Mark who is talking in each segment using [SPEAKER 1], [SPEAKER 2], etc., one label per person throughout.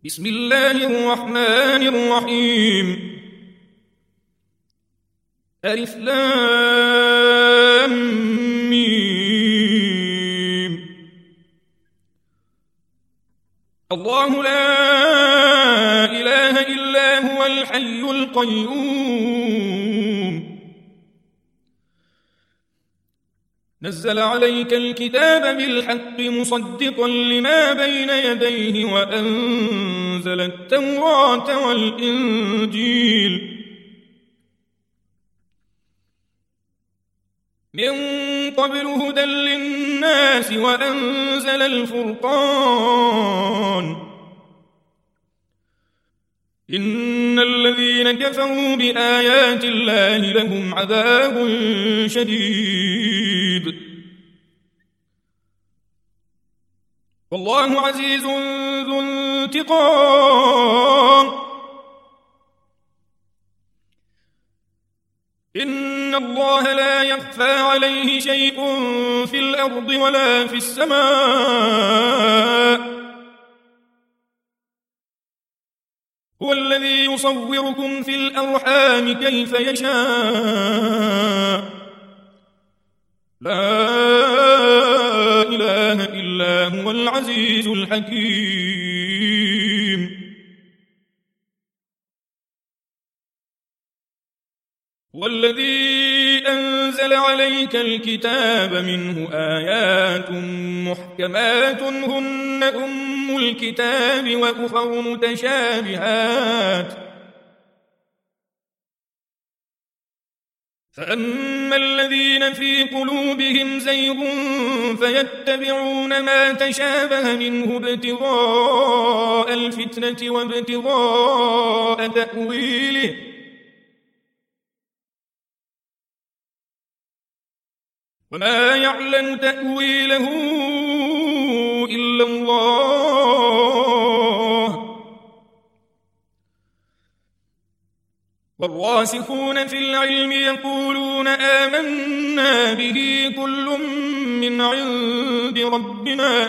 [SPEAKER 1] بسم الله الرحمن الرحيم. ألف لام ميم. الله لا إله إلا هو الحي القيوم. نزل عليك الكتاب بالحق مصدقا لما بين يديه وأنزل التوراة والإنجيل من قبل هدى للناس وأنزل الفرقان. إن الذين كفروا بآيات الله لهم عذاب شديد والله عزيز ذو انتقام. إن الله لا يخفى عليه شيء في الأرض ولا في السماء. هو الذي يصوركم في الأرحام كيف يشاء. لا إله إلا هو العزيز الحكيم. والذي أنزل عليك الكتاب منه آيات محكمات هن أم الكتاب وأخر متشابهات. فأما الذين في قلوبهم زيغ فيتبعون ما تشابه منه ابتغاء الفتنة وابتغاء تأويله وما يعلم تأويله إلا الله. والراسخون في العلم يقولون آمنا به كل من عند ربنا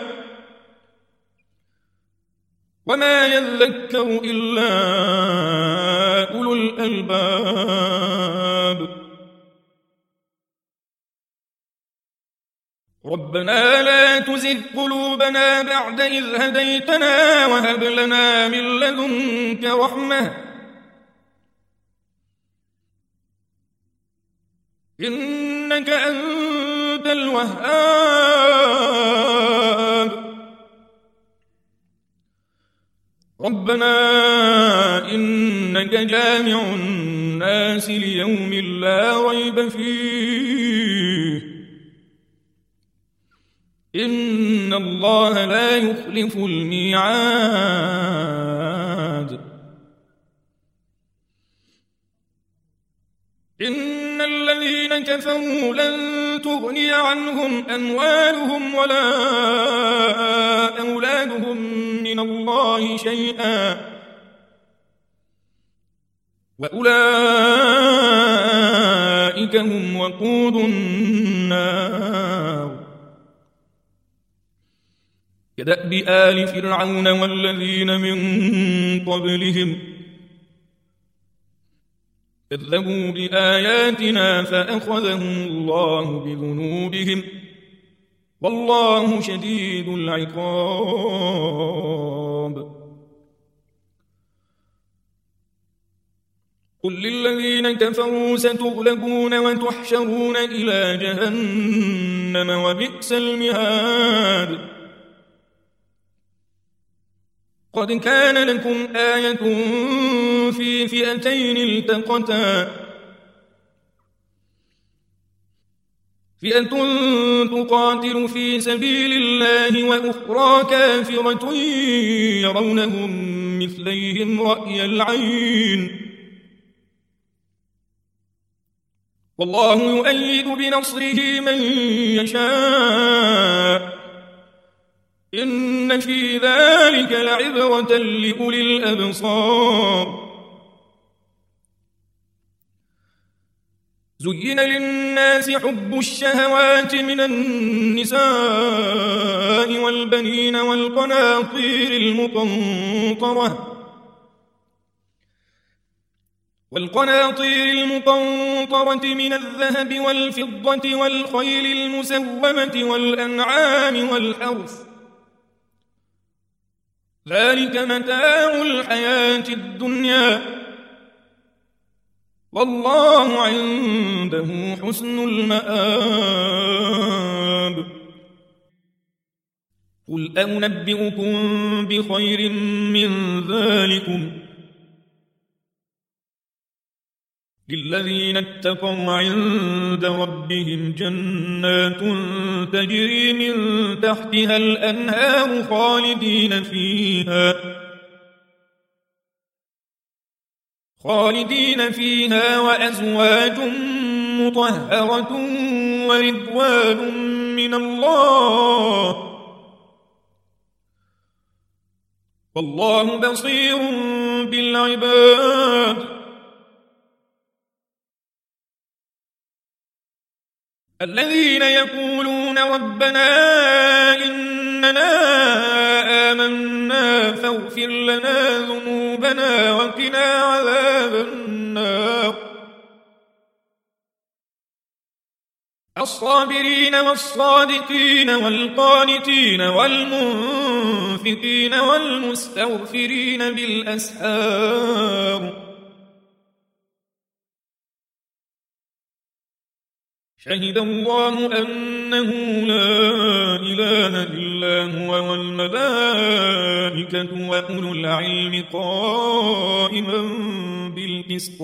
[SPEAKER 1] وما يذكر إلا أولو الألباب. ربنا لا تزغ قلوبنا بعد إذ هديتنا وهب لنا من لدنك رحمة إنك أنت الوهاب. ربنا إنك جامع الناس ليوم لا ريب فيه إن الله لا يخلف الميعاد. إن الذين كفروا لن تغني عنهم أموالهم ولا أولادهم من الله شيئا وأولئك هم وقود النار. كدأب آل فرعون والذين من قبلهم كذبوا بآياتنا فأخذهم الله بذنوبهم والله شديد العقاب. قل للذين كفروا ستغلبون وتحشرون إلى جهنم وبئس المهاد. قد كان لكم آية في فئتين التقتا فئة تقاتل في سبيل الله وأخرى كافرة يرونهم مثليهم رأي العين والله يؤيد بنصره من يشاء إن في ذلك لعبرة لأولي الأبصار. زين للناس حب الشهوات من النساء والبنين والقناطير المقنطرة من الذهب والفضة والخيل المسومة والأنعام والحرث، ذلك متاع الحياة الدنيا، والله عنده حسن المآب. قل أنبئكم بخير من ذلكم للذين اتقوا عند ربهم جنات تجري من تحتها الأنهار خالدين فيها وأزواج مطهرة ورضوان من الله، والله بصير بالعباد. الذين يقولون ربنا إننا آمنا فاغفر لنا ذنوبنا وقنا عذاب النار، الصابرين والصادقين والقانتين والمنفقين والمستغفرين بالأسحار، شهد الله أنه لا إله إلا هو والملائكة وأولو العلم قائما بالقسط،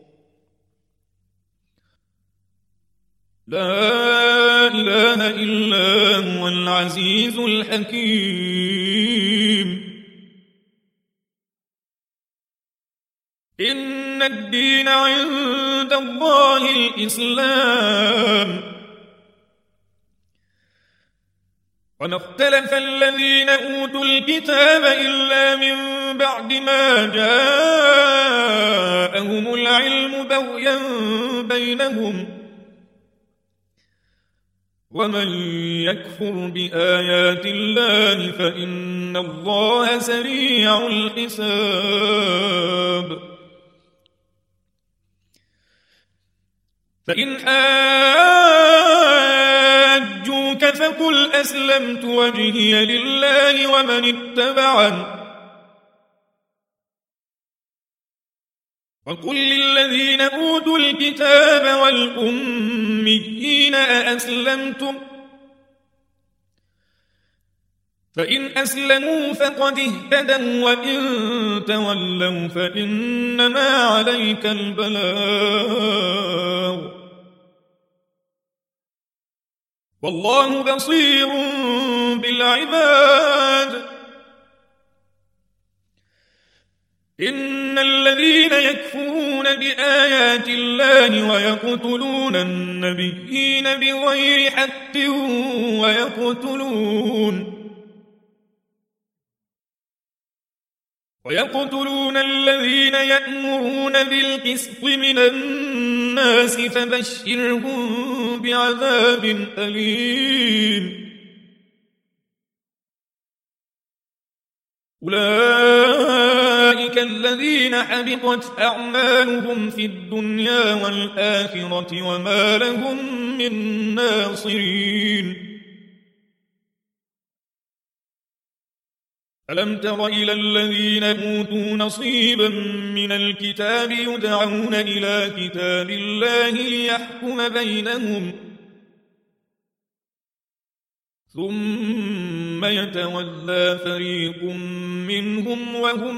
[SPEAKER 1] لا إله إلا هو العزيز الحكيم. إن الدين عند الله الإسلام، وما اختلف الذين أوتوا الكتاب إلا من بعد ما جاءهم العلم بغيا بينهم، ومن يكفر بآيات الله فإن الله سريع الحساب. فإن حاجوك فقل أسلمت وجهي لله ومن اتبعني، وقل للذين أوتوا الكتاب والأميين أأسلمتم، فإن أسلموا فقد اهتدوا وإن تولوا فإنما عليك البلاغ، والله بصير بالعباد. إن الذين يكفرون بآيات الله ويقتلون النبيين بغير حق ويقتلون الذين يأمرون بالقسط من الناس فبشرهم بعذاب أليم. أولئك الذين حبطت أعمالهم في الدنيا والآخرة وما لهم من ناصرين. ألم تر إلى الذين أوتوا نصيبا من الكتاب يدعون إلى كتاب الله ليحكم بينهم ثم يتولى فريق منهم وهم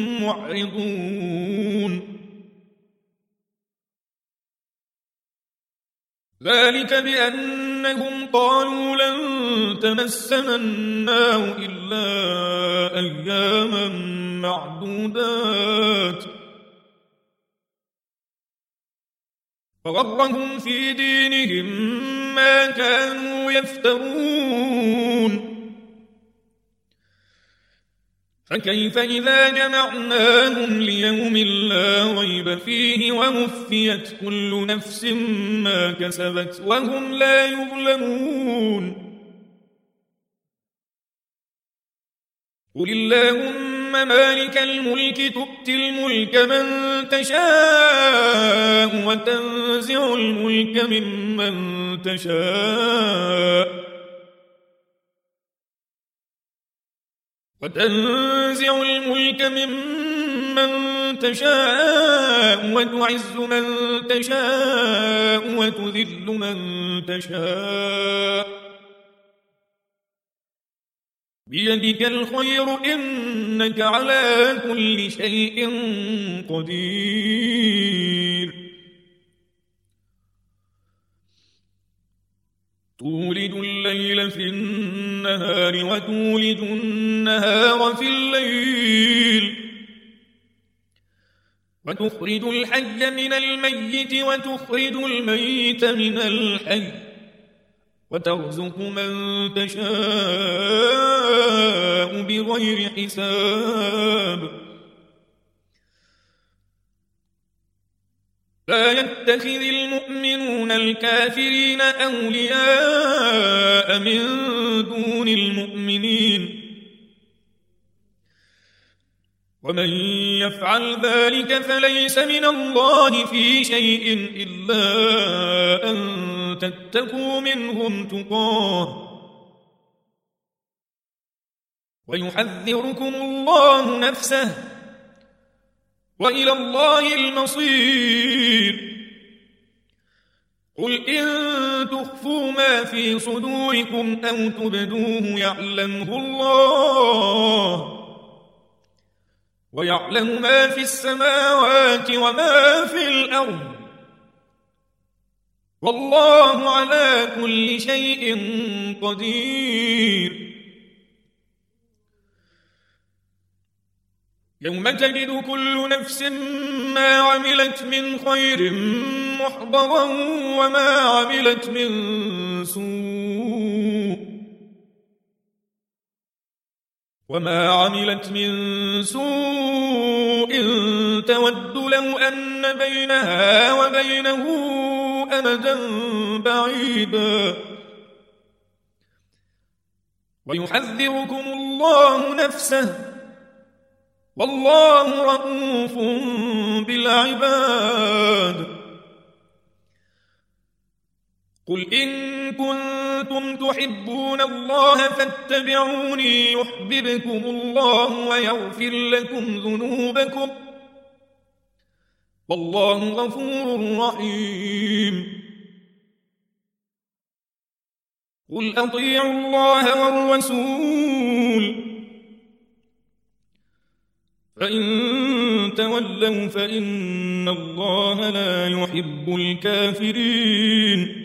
[SPEAKER 1] معرضون. ذلك بأنهم قالوا لن تمسنا النار إلا أياما معدودات وغرهم في دينهم ما كانوا يفترون. فكيف إذا جمعناهم ليوم لا ريب فيه ووفيت كل نفس ما كسبت وهم لا يظلمون. قل اللهم مالك الملك تؤتي الملك من تشاء وتنزع الملك ممن تشاء وتعز من تشاء وتذل من تشاء بيدك الخير إنك على كل شيء قدير. تولد الليل في النهار وتولد النهار في الليل وتخرج الحي من الميت وتخرج الميت من الحي وترزق من تشاء بغير حساب. لا يتخذ المؤمنون الكافرين أولياء من دون المؤمنين ومن يفعل ذلك فليس من الله في شيء إلا أن تتقوا منهم تقاه ويحذركم الله نفسه وإلى الله المصير. قل إن تخفوا ما في صدوركم أو تبدوه يعلمه الله ويعلم ما في السماوات وما في الأرض والله على كل شيء قدير. يوم تجد كل نفس ما عملت من خير محضرا وما عملت من سوء تود لو أن بينها وبينه أمدا بعيدا ويحذركم الله نفسه والله رؤوف بالعباد. قل إن كنتم تحبون الله فاتبعوني يحببكم الله ويغفر لكم ذنوبكم والله غفور رحيم. قل أطيعوا الله والرسول فإن تولوا فإن الله لا يحب الكافرين.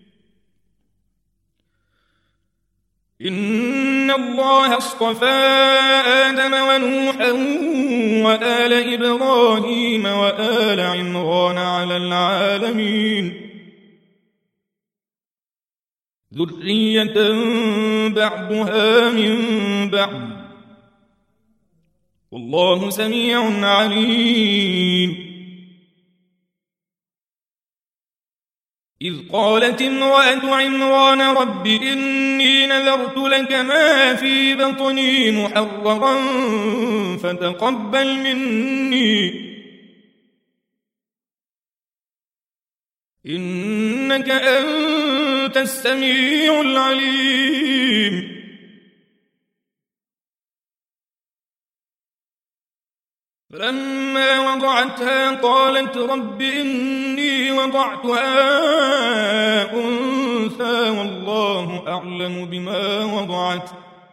[SPEAKER 1] إن الله اصطفى آدم ونوحا وآل إبراهيم وآل عمران على العالمين ذرية بعضها من بعض والله سميع عليم. إذ قالت امرأة عمران رب إني نذرت لك ما في بطني محررا فتقبل مني إنك أنت السميع العليم. فلما وضعتها قالت رب إني وضعتها أنثى والله أعلم بما وضعت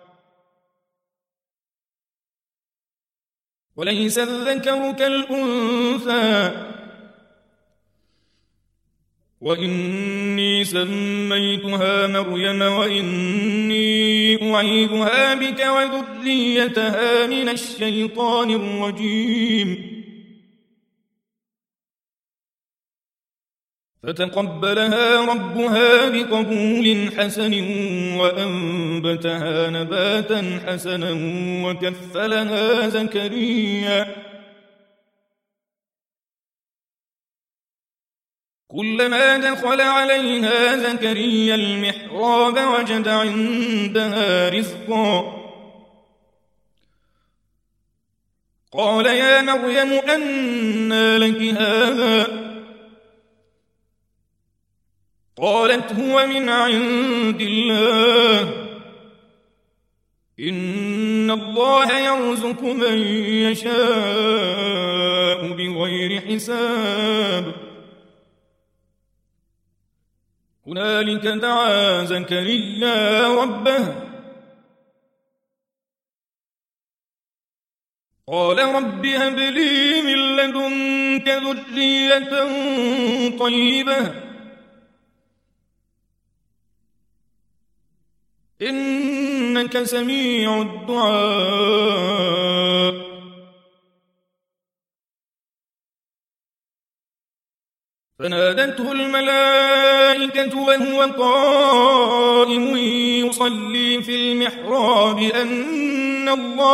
[SPEAKER 1] وليس الذكر كالأنثى وإني سميتها مريم وإني أعيذها بك وذريتها من الشيطان الرجيم فتقبلها ربها بقبول حسن وأنبتها نباتا حسنا وكفلها زكريا. كلما دخل عليها زكريا المحراب وجد عندها رزقا. قال يا مريم أنى لك هذا؟ قالت هو من عند الله إن الله يرزق من يشاء بغير حساب. هنالك دعا زكريا ربه قال رب هب لي من لدنك ذرية طيبة إنك سميع الدعاء. فنادته الملائكة وهو قائم يصلي في المحراب أن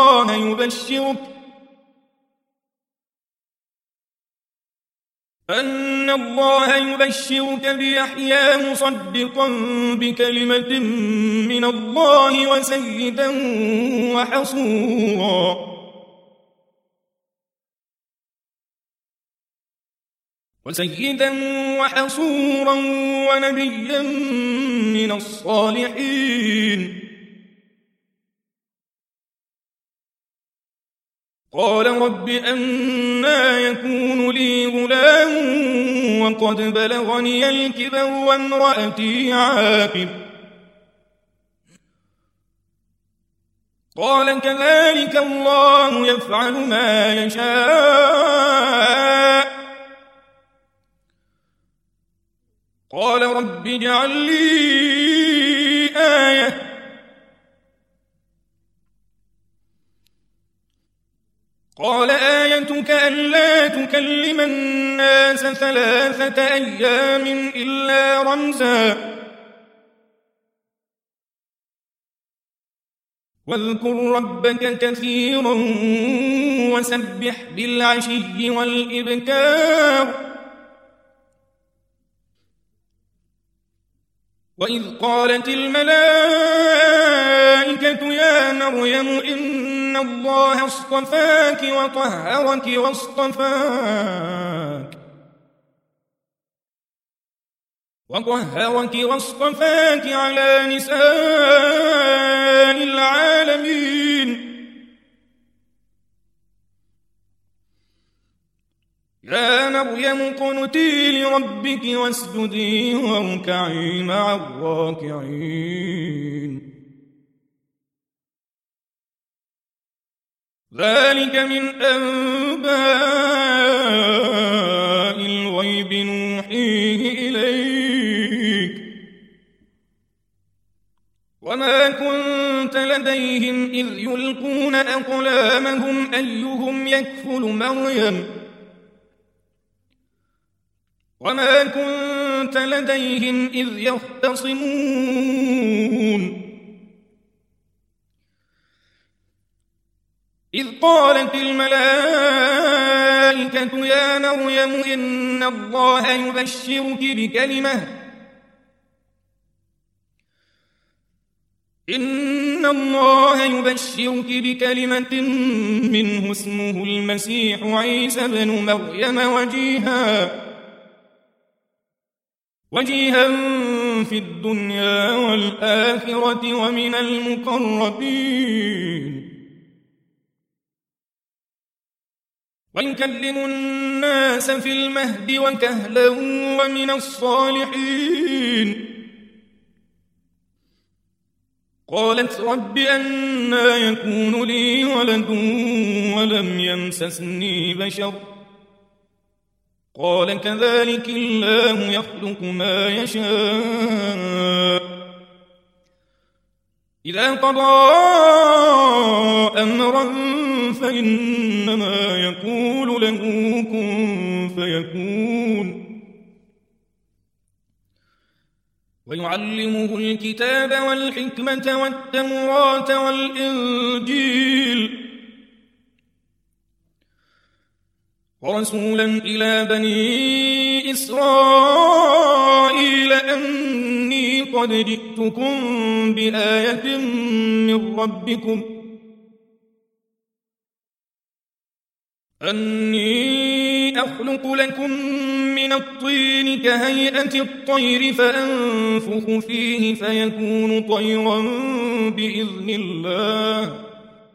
[SPEAKER 1] الله يبشرك بيحيى مصدقا بكلمة من الله وسيدا وحصورا ونبيا من الصالحين. قال رب أنى يكون لي غلام وقد بلغني الكبر وامرأتي عاقر. قال كذلك الله يفعل ما يشاء. قال رب اجعل لي آية قال آيتك ألا تكلم الناس 3 أيام إلا رمزا واذكر ربك كثيرا وسبح بالعشي والإبكار. وإذ قالت الملائكة يا مريم إن الله اصطفاك وطهرك واصطفاك على نساء العالمين. يا مريم اقنتي لربك واسجدي واركعي مع الراكعين. ذلك من أنباء الغيب نوحيه إليك وما كنت لديهم إذ يلقون أقلامهم أيهم يكفل مريم وما كنت لديهم إذ يختصمون. إذ قالت الملائكة يا مريم إن الله يبشرك بكلمة منه اسمه المسيح عيسى بن مريم وجيها في الدنيا والآخرة ومن المقربين ويكلم الناس في المهد وكهلا ومن الصالحين. قالت رب أنى يكون لي ولد ولم يمسسني بشر قال كذلك الله يخلق ما يشاء إذا قضى أمرا فإنما يقول له كن فيكون. ويعلمه الكتاب والحكمة والتوراة والإنجيل ورسولا إلى بني إسرائيل أني قد جئتكم بآية من ربكم أني أخلق لكم من الطين كهيئة الطير فأنفخ فيه فيكون طيرا بإذن الله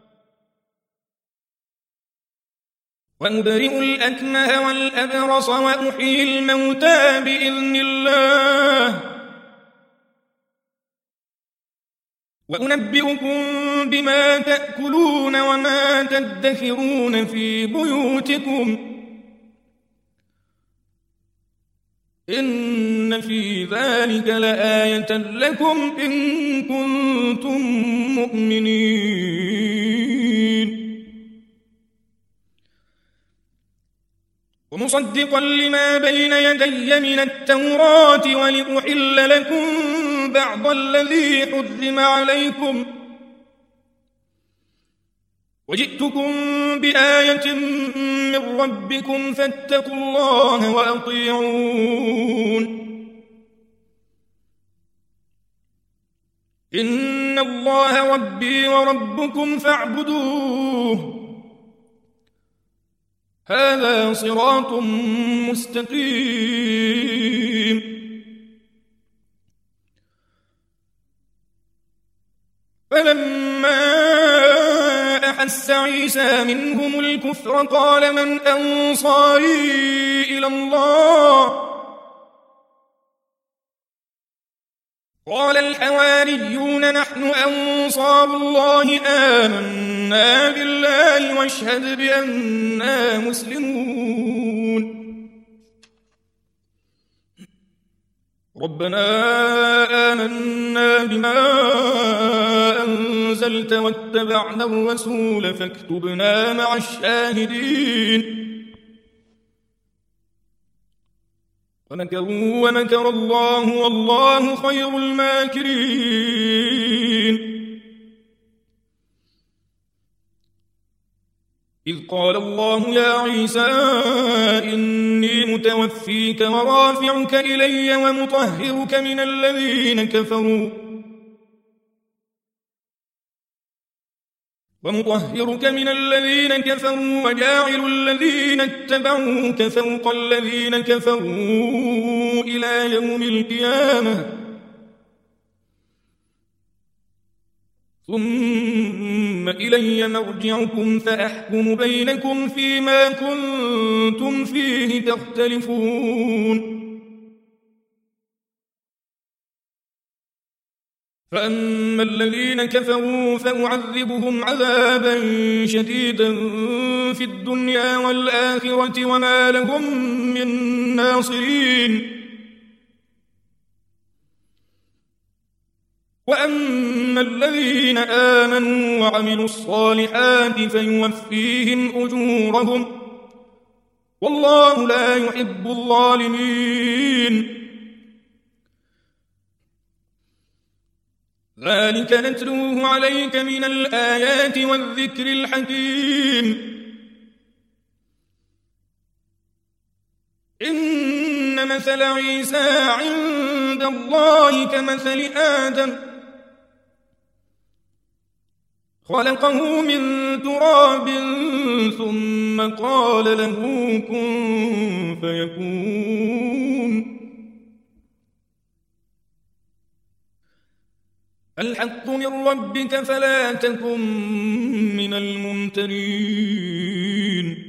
[SPEAKER 1] وأبرئ الأكمه والأبرص وأحيي الموتى بإذن الله وأنبئكم بما تأكلون وما تدخرون في بيوتكم إن في ذلك لآية لكم إن كنتم مؤمنين ومصدقا لما بين يدي من التوراة ولأحل لكم بعض الذي حرم عليكم وجئتكم بآية من ربكم فاتقوا الله وأطيعون إن الله ربي وربكم فاعبدوه هذا صراط مستقيم فلما أحس عيسى منهم الكفر قال من أنصاري إلى الله قال الحواريون نحن أنصار الله آمنا بالله واشهد بأننا مسلمون ربنا آمنا بما أنزلت واتبعنا الرسول فاكتبنا مع الشاهدين ومكروا ومكر الله والله خير الماكرين إذ قال الله يا عيسى إني متوفيك ورافعك إلي ومطهرك من الذين كفروا وجاعل الذين اتبعوك فوق الذين كفروا إلى يوم القيامة ثم إلي مرجعكم فأحكم بينكم فيما كنتم فيه تختلفون فأما الذين كفروا فأعذبهم عذابا شديدا في الدنيا والآخرة وما لهم من ناصرين وأما الذين آمنوا وعملوا الصالحات فيوفيهم أجورهم والله لا يحب الظالمين ذلك نتلوه عليك من الآيات والذكر الحكيم إن مثل عيسى عند الله كمثل آدم خلقه من تراب ثم قال له كن فيكون الحق من ربك فلا تكن من الممترين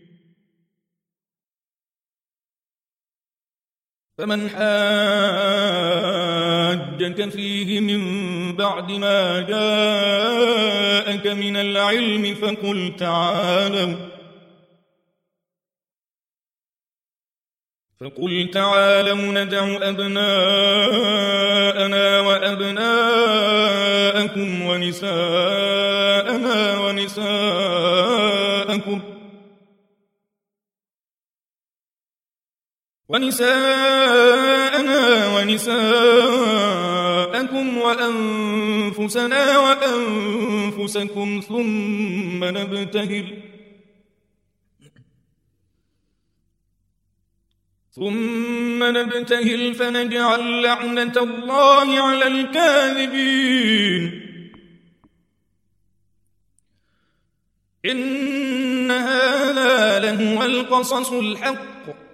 [SPEAKER 1] فمن حاجك فيه من بعد ما جاءك من العلم فقل تعالوا ندع أبناءنا وأبناءكم ونساءنا ونساءكم ونساءنا ونساءكم وأنفسنا وأنفسكم ثم نبتهل فنجعل لعنة الله على الكاذبين إن هذا لهو القصص الحق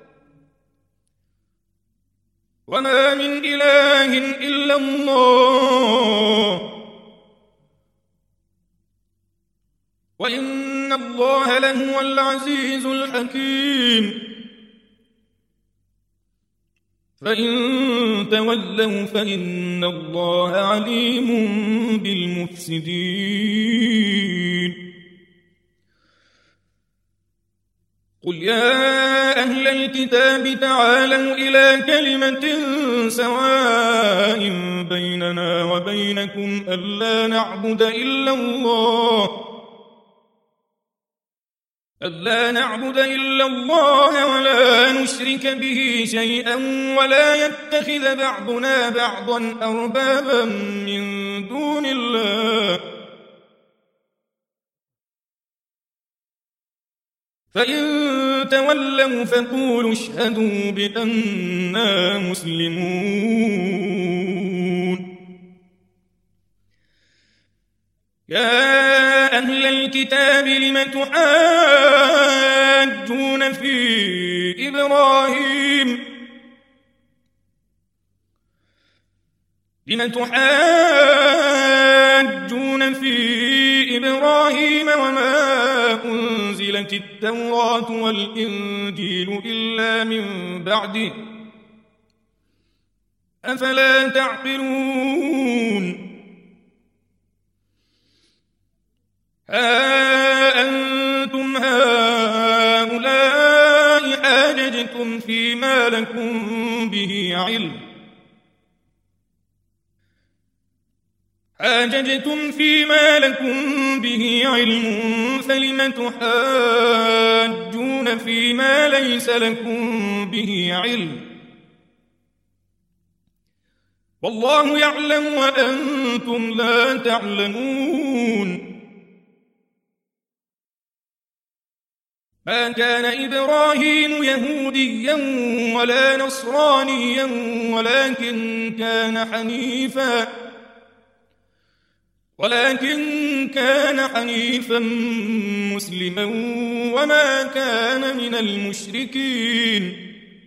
[SPEAKER 1] وما من إله إلا الله وإن الله لهو العزيز الحكيم فإن تولوا فإن الله عليم بالمفسدين قل يا أهل الكتاب تعالوا إلى كلمة سواء بيننا وبينكم ألا نعبد إلا الله ولا نشرك به شيئا ولا يتخذ بعضنا بعضا أربابا من دون الله فإن تولوا فقولوا اشهدوا بأننا مسلمون يا أهل الكتاب لم تحاجون في إبراهيم وما أنزلت التوراة والإنجيل إلا من بعده أفلا تعقلون ها أنتم هؤلاء حاججتم فيما لكم به علم فلم تحاجون فيما ليس لكم به علم والله يعلم وأنتم لا تعلمون ما كان إبراهيم يهوديا ولا نصرانيا ولكن كان حنيفا مسلما وما كان من المشركين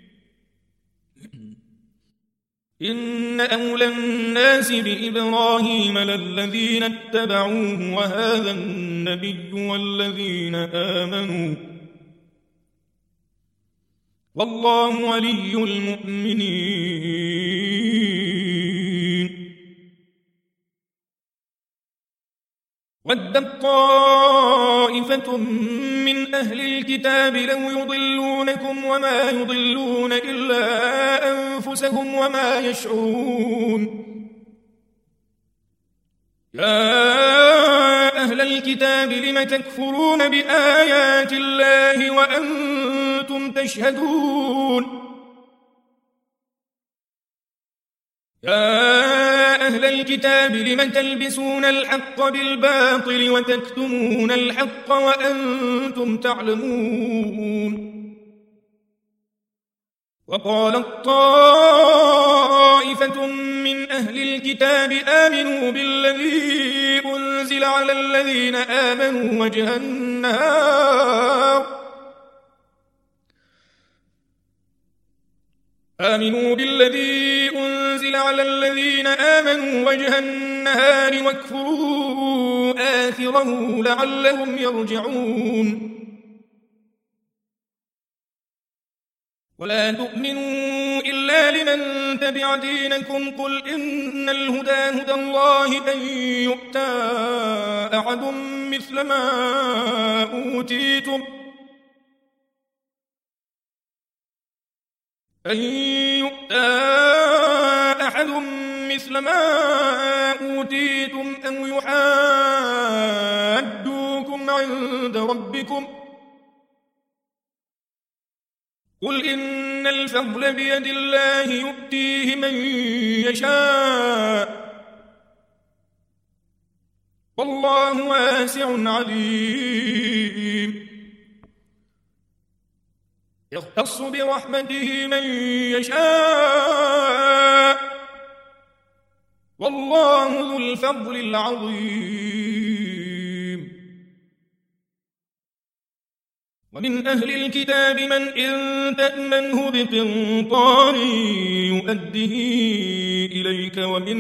[SPEAKER 1] إن أولى الناس بإبراهيم للذين اتبعوه وهذا النبي والذين آمنوا والله ولي المؤمنين ودت طائفة من أهل الكتاب لو يضلونكم وما يضلون إلا أنفسهم وما يشعرون يا أهل الكتاب لم تكفرون بآيات الله وأنتم تشهدون يا أهل الكتاب لم تلبسون الحق بالباطل وتكتمون الحق وأنتم تعلمون وقالت طائفة من أهل الكتاب آمنوا بالذي أنزل على الذين آمنوا وجه النهار واكفروا آخره لعلهم يرجعون ولا تؤمنوا إلا لمن تبع دينكم قل إن الهدى هدى الله أن يؤتى أحد مثل ما أوتيتم أو يحاجوكم عند ربكم قل إن الفضل بيد الله يؤتيه من يشاء والله واسع عليم يختص برحمته من يشاء والله ذو الفضل العظيم ومن أهل الكتاب من إن تأمنه بقنطار يؤده إليك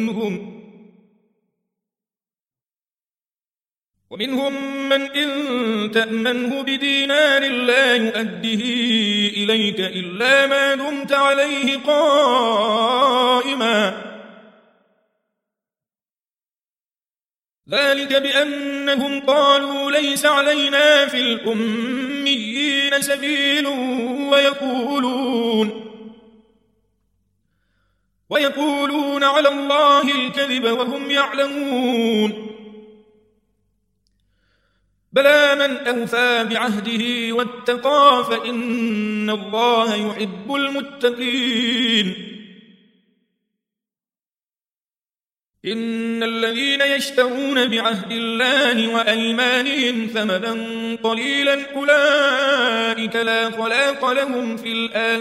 [SPEAKER 1] ومنهم من إن تأمنه بدينار لا يؤده إليك إلا ما دمت عليه قائما ذلك بأنهم قالوا ليس علينا في الأميين سبيل ويقولون على الله الكذب وهم يعلمون بلى من أوفى بعهده واتقى فإن الله يحب المتقين إن الذين يشترون بعهد الله وأيمانهم ثمنا قليلا أولئك لا خلاق لهم في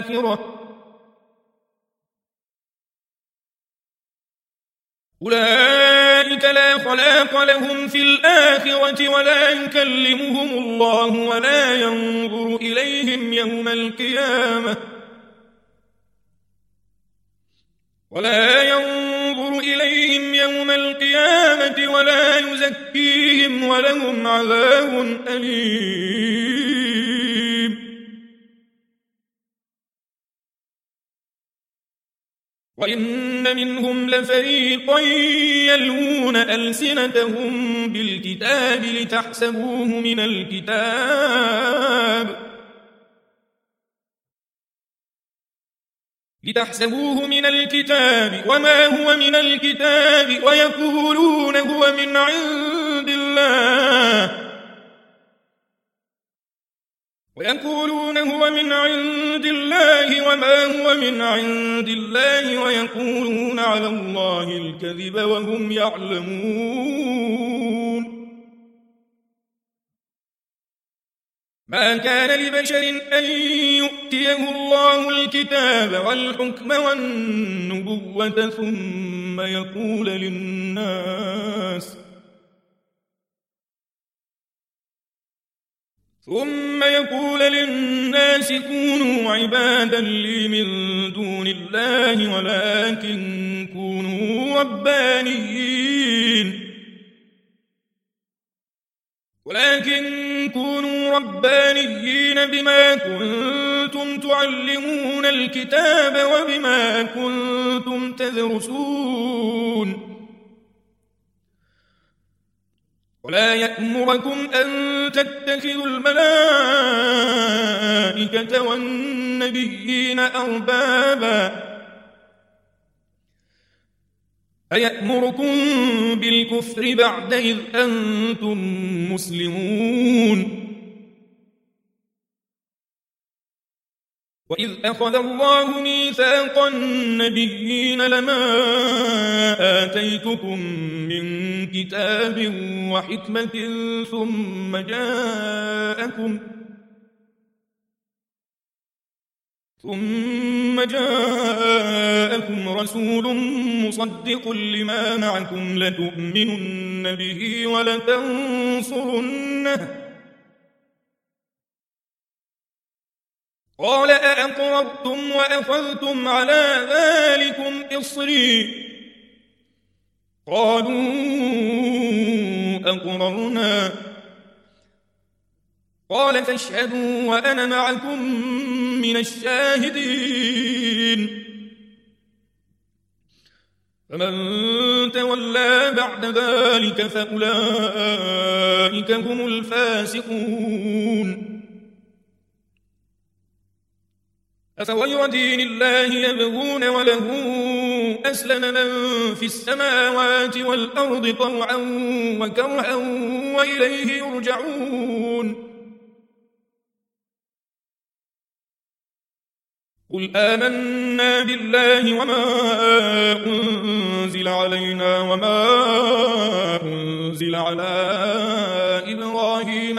[SPEAKER 1] الآخرة ولا يكلمهم الله ولا ينظر إليهم يوم القيامة ولا يزكيهم ولهم عذاب أليم وإن منهم لفريقا يلوون ألسنتهم بالكتاب لتحسبوه من الكتاب وما هو من الكتاب ويقولون هو من عند الله وما هو من عند الله ويقولون على الله الكذب وهم يعلمون ما كان لبشر أن يؤتيه الله الكتاب والحكم والنبوة ثم يقول للناس كونوا عبادا لي من دون الله ولكن كونوا ربانيين بما كنتم تعلمون الكتاب وبما كنتم تدرسون ولا يأمركم أن تتخذوا الملائكة والنبيين أربابا أيأمركم بالكفر بعد إذ أنتم مسلمون وإذ أخذ الله ميثاق النبيين لما آتيتكم من كتاب وحكمة ثم جاءكم رسول مصدق لما معكم لتؤمنن به ولتنصرنه قال أأقررتم وأخذتم على ذلكم إصري قالوا أقررنا قال فاشهدوا وأنا معكم من الشاهدين فمن تولى بعد ذلك فأولئك هم الفاسقون أفغير دين الله يبغون وله أسلم من في السماوات والأرض طوعا وكرها وإليه يرجعون قل آمنا بالله وما أنزل علينا وما أنزل على إبراهيم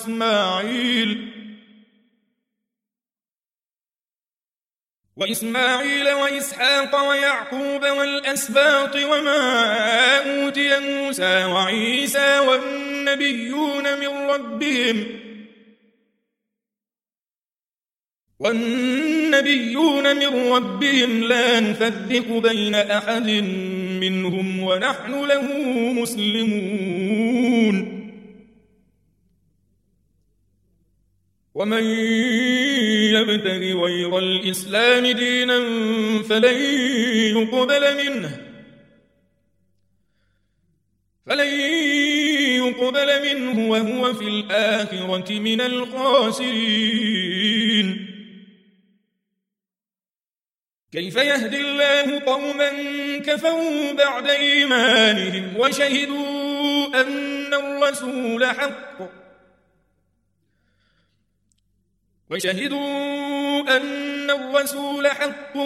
[SPEAKER 1] وإسماعيل وإسحاق ويعقوب والأسباط وما أوتي موسى وعيسى والنبيون من ربهم لا نفرق بين أحد منهم ونحن له مسلمون ومن يبتغ غير الإسلام دينا فلن يقبل منه وهو في الآخرة من الخاسرين كيف يهدي الله قوما كفروا بعد إيمانهم وشهدوا أن الرسول حق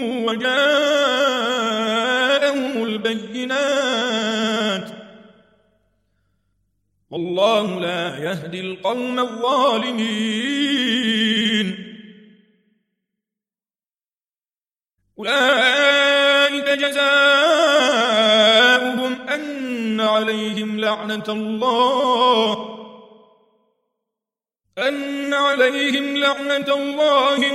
[SPEAKER 1] وجاءهم البينات والله لا يهدي القوم الظالمين أولئك جزاؤهم أن عليهم لعنة الله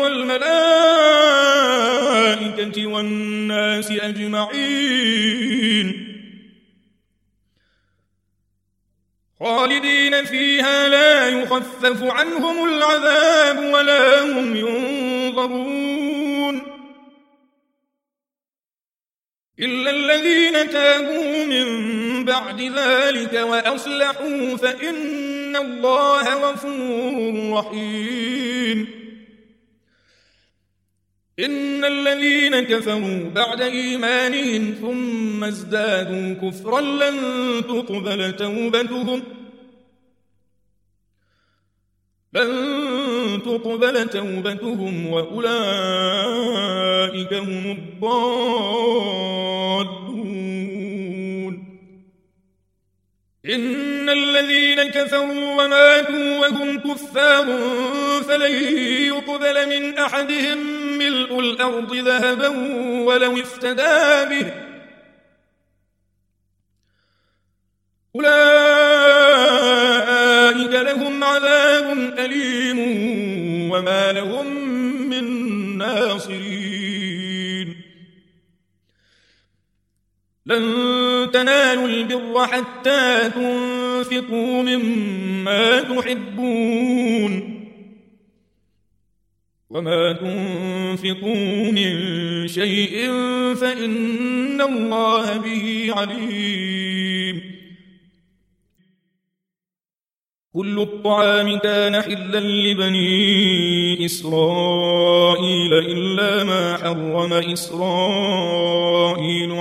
[SPEAKER 1] والملائكة والناس أجمعين خالدين فيها لا يخفف عنهم العذاب ولا هم ينظرون إلا الذين تابوا من بعد ذلك وأصلحوا فإن الله غفور رحيم إن الذين كفروا بعد إيمانهم ثم ازدادوا كفرا لن تقبل توبتهم وأولئك هم الضالون إن الذين كفروا وماتوا وهم كفار فلن يقبل من أحدهم ملء الأرض ذهبا ولو افتدى به أولئك لهم عذاب أليم وما لهم من ناصرين لن تنالوا البر حتى تنفقوا مما تحبون وما تنفقوا من شيء فإن الله به عليم كل الطعام كان حلا لبني إسرائيل إلا ما حرم إسرائيل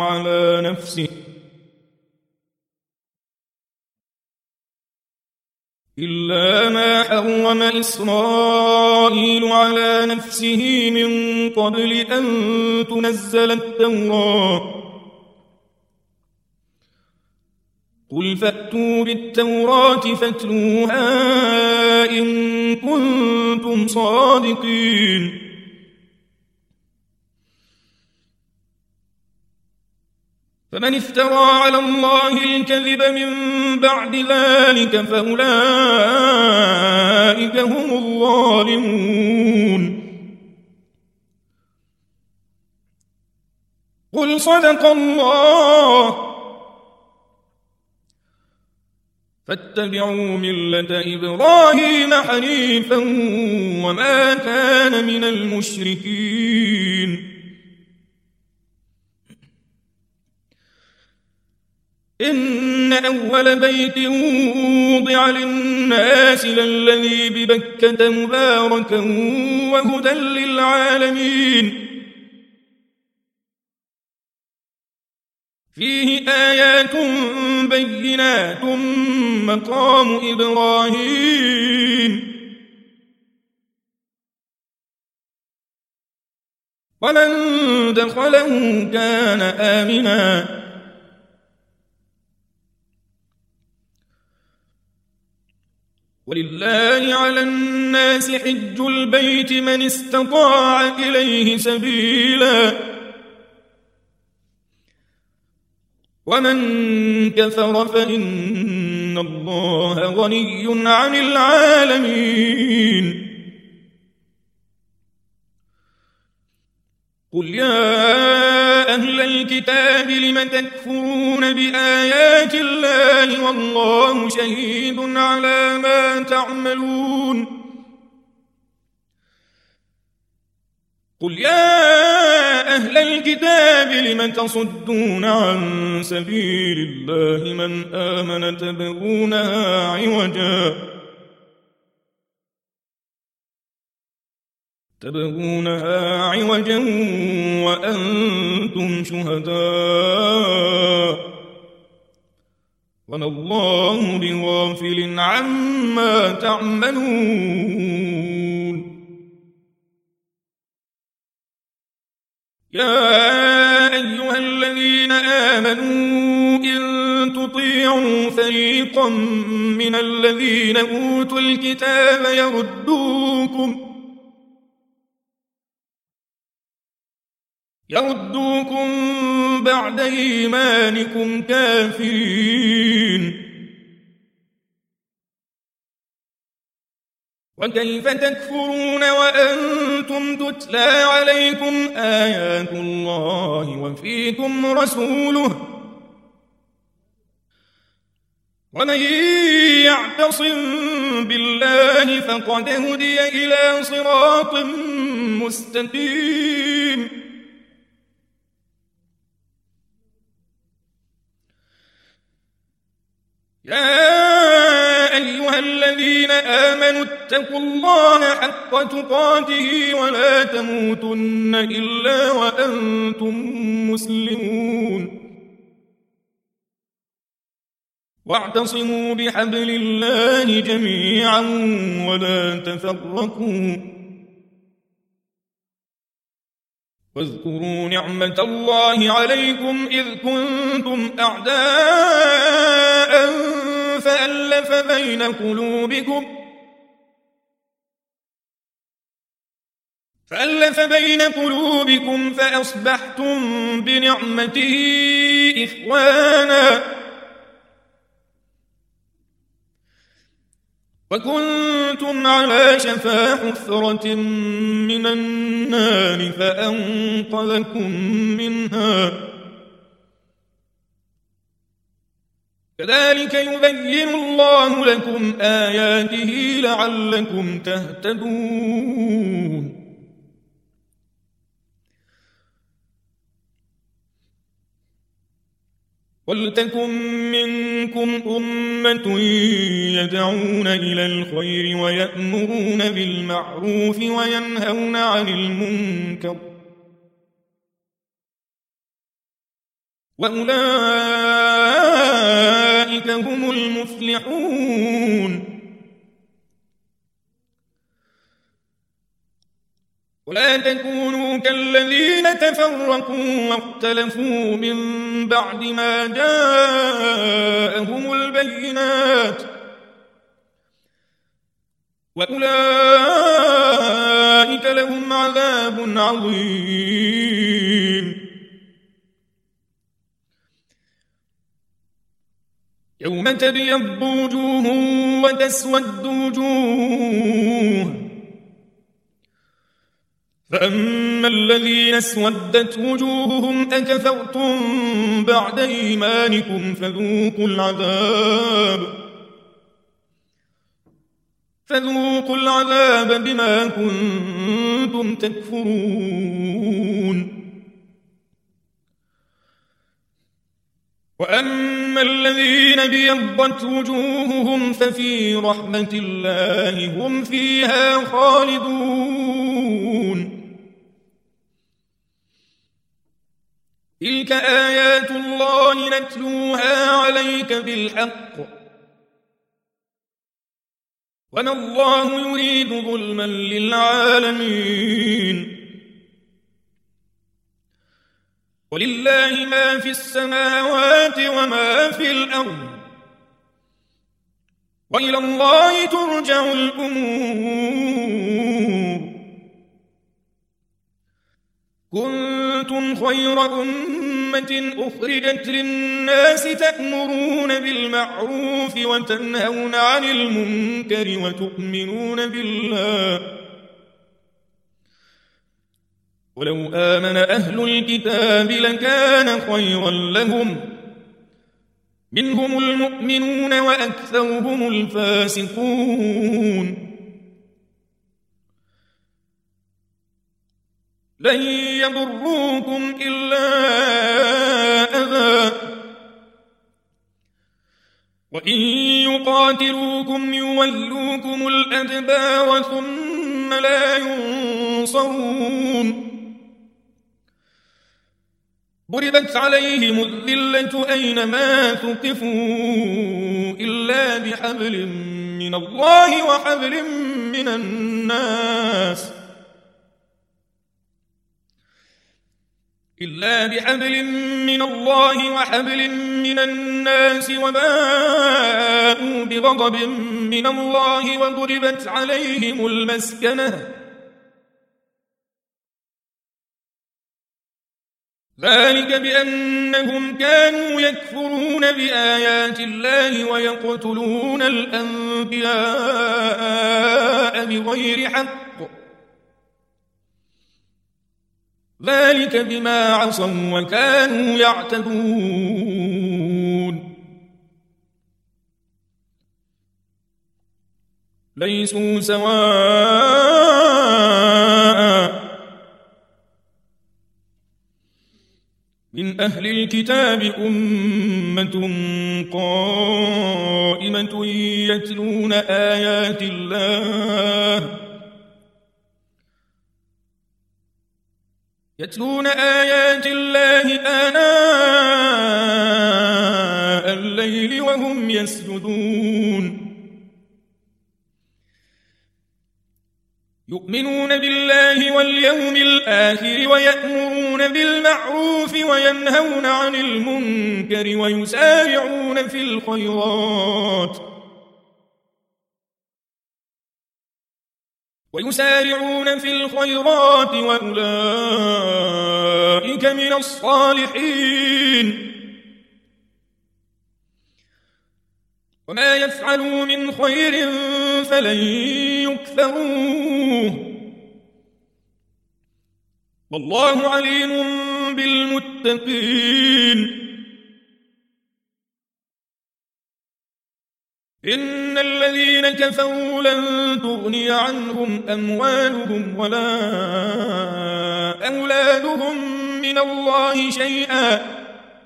[SPEAKER 1] على نفسه من قبل أن تنزل التوراة قل فأتوا بالتوراة فاتلوها إن كنتم صادقين فمن افترى على الله الكذب من بعد ذلك فأولئك هم الظالمون قل صدق الله فاتبعوا ملة إبراهيم حنيفا وما كان من المشركين إن أول بيت وضع للناس للذي ببكة مباركا وهدى للعالمين فيه آيات بينات مقام إبراهيم ومن دخله كان آمنا ولله على الناس حج البيت من استطاع إليه سبيلا ومن كفر فإن الله غني عن العالمين قل يا أهل الكتاب لم تكفرون بآيات الله والله شهيد على ما تعملون قل يا أهل الكتاب لم تصدون عن سبيل الله من آمن تبغونها عوجا وأنتم شهداء وما الله بغافل عما تعملون يا أيها الذين آمنوا إن تطيعوا فريقا من الذين أوتوا الكتاب يردوكم بعد إيمانكم كافرين وكيف تكفرون وأنتم تتلى عليكم آيات الله وفيكم رسوله ومن يعتصم بالله فقد هدي إلى صراط مستقيم يا أيها الذين آمنوا اتقوا الله حق تقاته ولا تموتن إلا وأنتم مسلمون واعتصموا بحبل الله جميعا ولا تفرقوا واذكروا نعمة الله عليكم إذ كنتم أعداء فألف بين قلوبكم فأصبحتم بنعمته إخوانا وكنتم على شفا حفرة من النار فأنقذكم منها كذلك يبين الله لكم آياته لعلكم تهتدون ولتكن منكم أمة يدعون إلى الخير ويأمرون بالمعروف وينهون عن المنكر وأولئك هم المفلحون ولا تكونوا كالذين تفرقوا واختلفوا من بعد ما جاءهم البينات وأولئك لهم عذاب عظيم يوم تبيض وجوه وتسود وجوه فأما الذين اسودت وجوههم أكفرتم بعد إيمانكم فذوقوا العذاب بما كنتم تكفرون وأما الذين بيضت وجوههم ففي رحمة الله هم فيها خالدون تلك آيات الله نتلوها عليك بالحق وما الله يريد ظلما للعالمين ولله ما في السماوات وما في الأرض وإلى الله ترجع الأمور. كنتم خير أمة أخرجت للناس تأمرون بالمعروف وتنهون عن المنكر وتؤمنون بالله. ولو آمن أهل الكتاب لكان خيرا لهم منهم المؤمنون وأكثرهم الفاسقون. لن يضروكم إلا أذى وإن يقاتلوكم يولوكم الأدبار ثم لا ينصرون. ضربت عليهم الذلة أينما ثقفوا إلا بحبل من الله وحبل من الناس وباءوا بغضب من الله وضربت عليهم المسكنة ذلك بأنهم كانوا يكفرون بآيات الله ويقتلون الأنبياء بغير حق ذلك بما عصوا وكانوا يعتدون. ليسوا سواء من أهل الكتاب أمة قائمة يتلون آيات الله آناء الليل وهم يسجدون. يؤمنون بالله واليوم الآخر ويأمرون بالمعروف وينهون عن المنكر ويسارعون في الخيرات وأولئك من الصالحين. وما يفعلوا من خير فلن يكفروه والله عليم بالمتقين. إن الذين كفروا لن تغني عنهم أموالهم ولا أولادهم من الله شيئا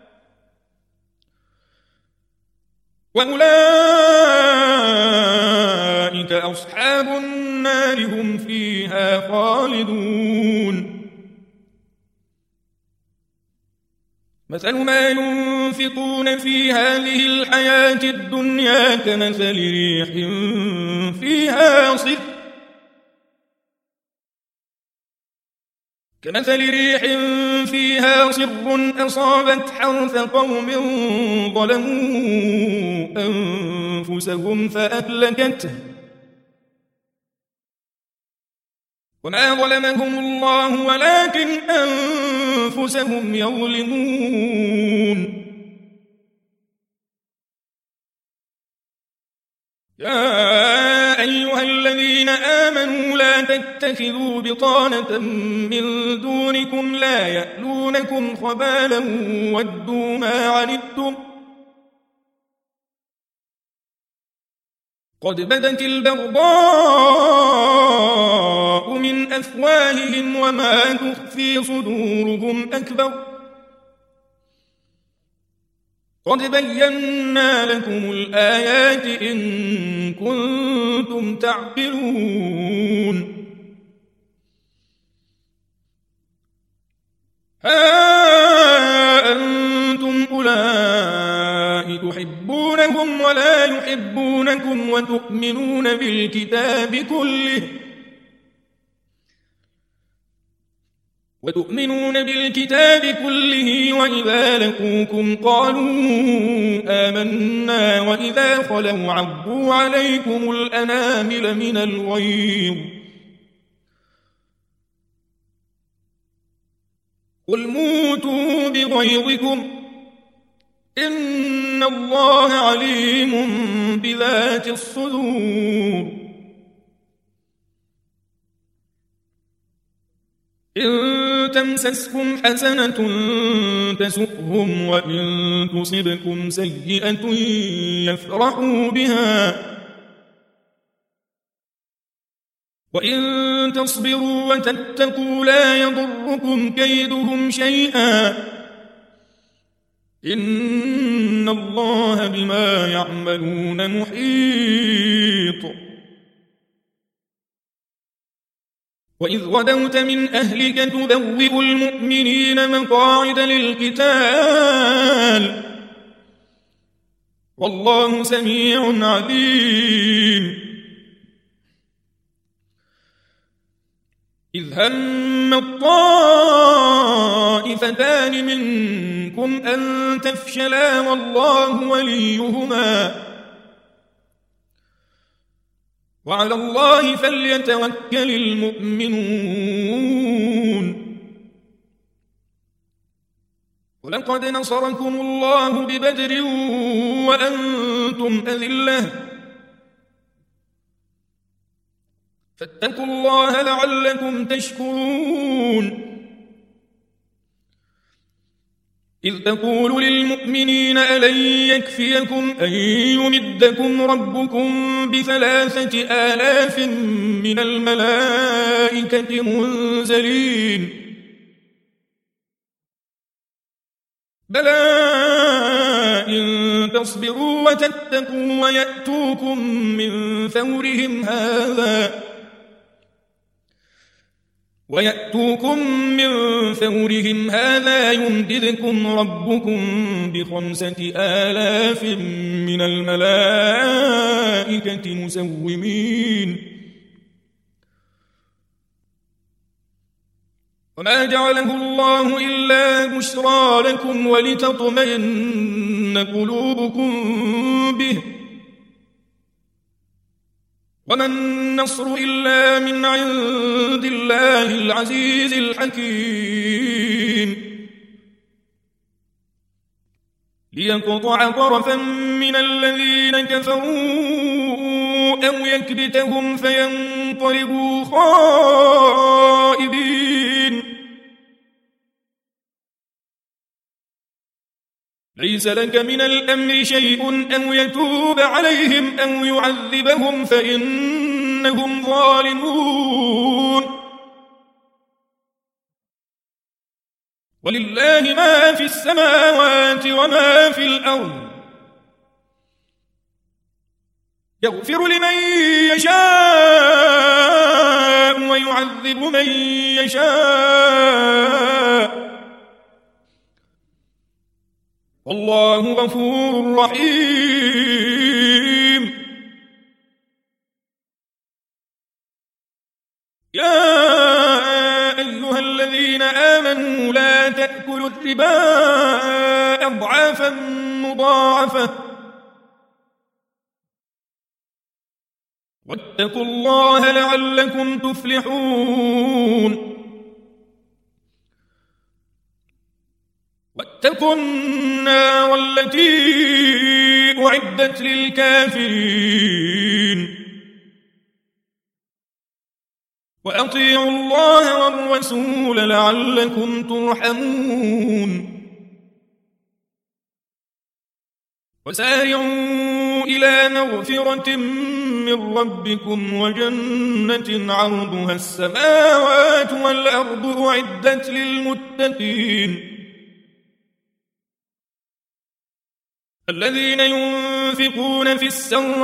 [SPEAKER 1] وأولئك أصحاب النار هم فيها خالدون. مثل ما ينفقون في هذه الحياة الدنيا كمثل ريح فيها صر أصابت حرث قوم ظلموا أنفسهم فأهلكته وما ظلمهم الله ولكن أنفسهم يظلمون. يا أيها الذين آمنوا لا تتخذوا بطانة من دونكم لا يألونكم خبالا ودوا ما عنتم قد بدت البغضاء من أفواههم وما تخفي صدورهم أكبر قد بينا لكم الآيات إن كنتم تعقلون. ها أنتم أولئك تحبونهم ولا يحبونكم وتؤمنون بالكتاب كله وتؤمنون بالكتاب كله وإذا لقوكم قالوا آمنا وإذا خلوا عضوا عليكم الأنامل من الغيظ قل موتوا بغيظكم إن الله عليم بذات الصدور إن تمسسكم حسنة تسؤهم وإن تصبكم سيئة يفرحوا بها وإن تصبروا وتتقوا لا يضركم كيدهم شيئا إن الله بما يعملون محيط وإذ غدوت من أهلك تبوئ المؤمنين مقاعد للقتال والله سميع عليم إذ هم الطائفتان منكم أن تفشلا والله وليهما وعلى الله فليتوكل المؤمنون ولقد نصركم الله ببدر وأنتم أذلة فاتقوا الله لعلكم تشكرون إذ تقول للمؤمنين ألن يكفيكم أن يمدكم ربكم ب3,000 من الملائكة منزلين بلى إن تصبروا وتتقوا ويأتوكم من فورهم هذا يمددكم ربكم ب5,000 من الملائكة مسومين وما جعله الله إلا بشرى لكم ولتطمئن قلوبكم به وما النصر إلا من عند الله العزيز الحكيم ليقطع طرفا من الذين كفروا أو يكبتهم فينقلبوا خائبين ليس لك من الأمر شيء أو يتوب عليهم أو يعذبهم فإنهم ظالمون ولله ما في السماوات وما في الأرض يغفر لمن يشاء ويعذب من يشاء والله غفور رحيم يا أيها الذين آمنوا لا تأكلوا الربا أضعافا مضاعفة واتقوا الله لعلكم تفلحون واتقوا النار التي أعدت للكافرين وأطيعوا الله والرسول لعلكم ترحمون وسارعوا إلى مغفرة من ربكم وجنة عرضها السماوات والأرض أعدت للمتقين الذين ينفقون في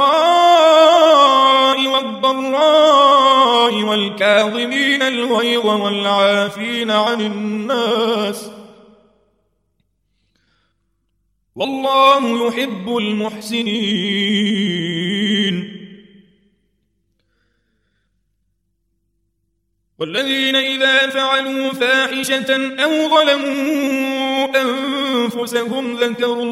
[SPEAKER 1] السراء والضراء والكاظمين الغيظ والعافين عن الناس والله يحب المحسنين والذين إذا فعلوا فاحشة أو ظلموا أنفسهم ذكروا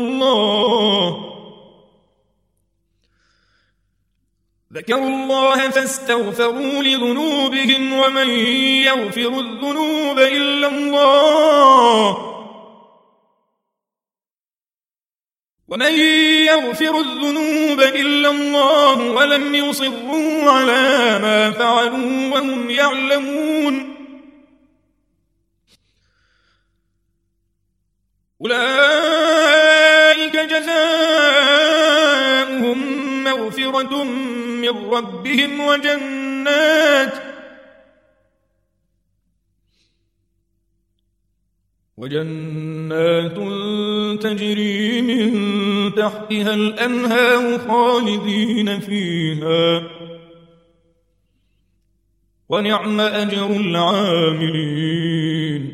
[SPEAKER 1] الله فاستغفروا لذنوبهم ومن يغفر الذنوب إلا الله ولم يصروا على ما فعلوا وهم يعلمون أولئك جزاؤهم مغفرة من ربهم وجنات تجري من تحتها الأنهار خالدين فيها ونعم أجر العاملين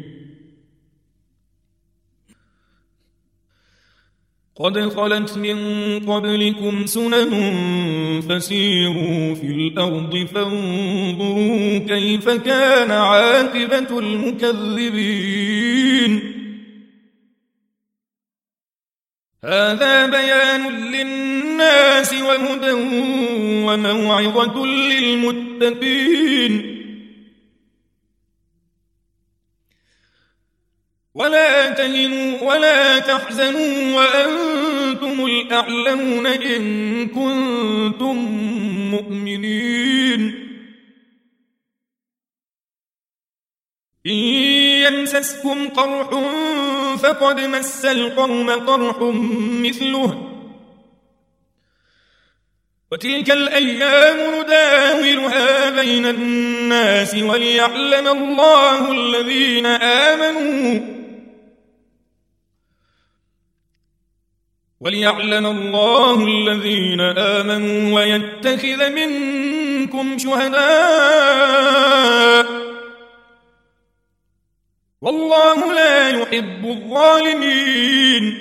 [SPEAKER 1] قد خلت من قبلكم سنن فسيروا في الأرض فانظروا كيف كان عاقبة المكذبين هذا بيان للناس وهدى وموعظة للمتقين ولا تهنوا ولا تحزنوا وأنتم الأعلون إن كنتم مؤمنين إن يمسسكم قرح فقد مس القوم قرح مثله وتلك الأيام نداولها بين الناس وليعلم الله الذين آمنوا ويتخذ منكم شهداء والله لا يحب الظالمين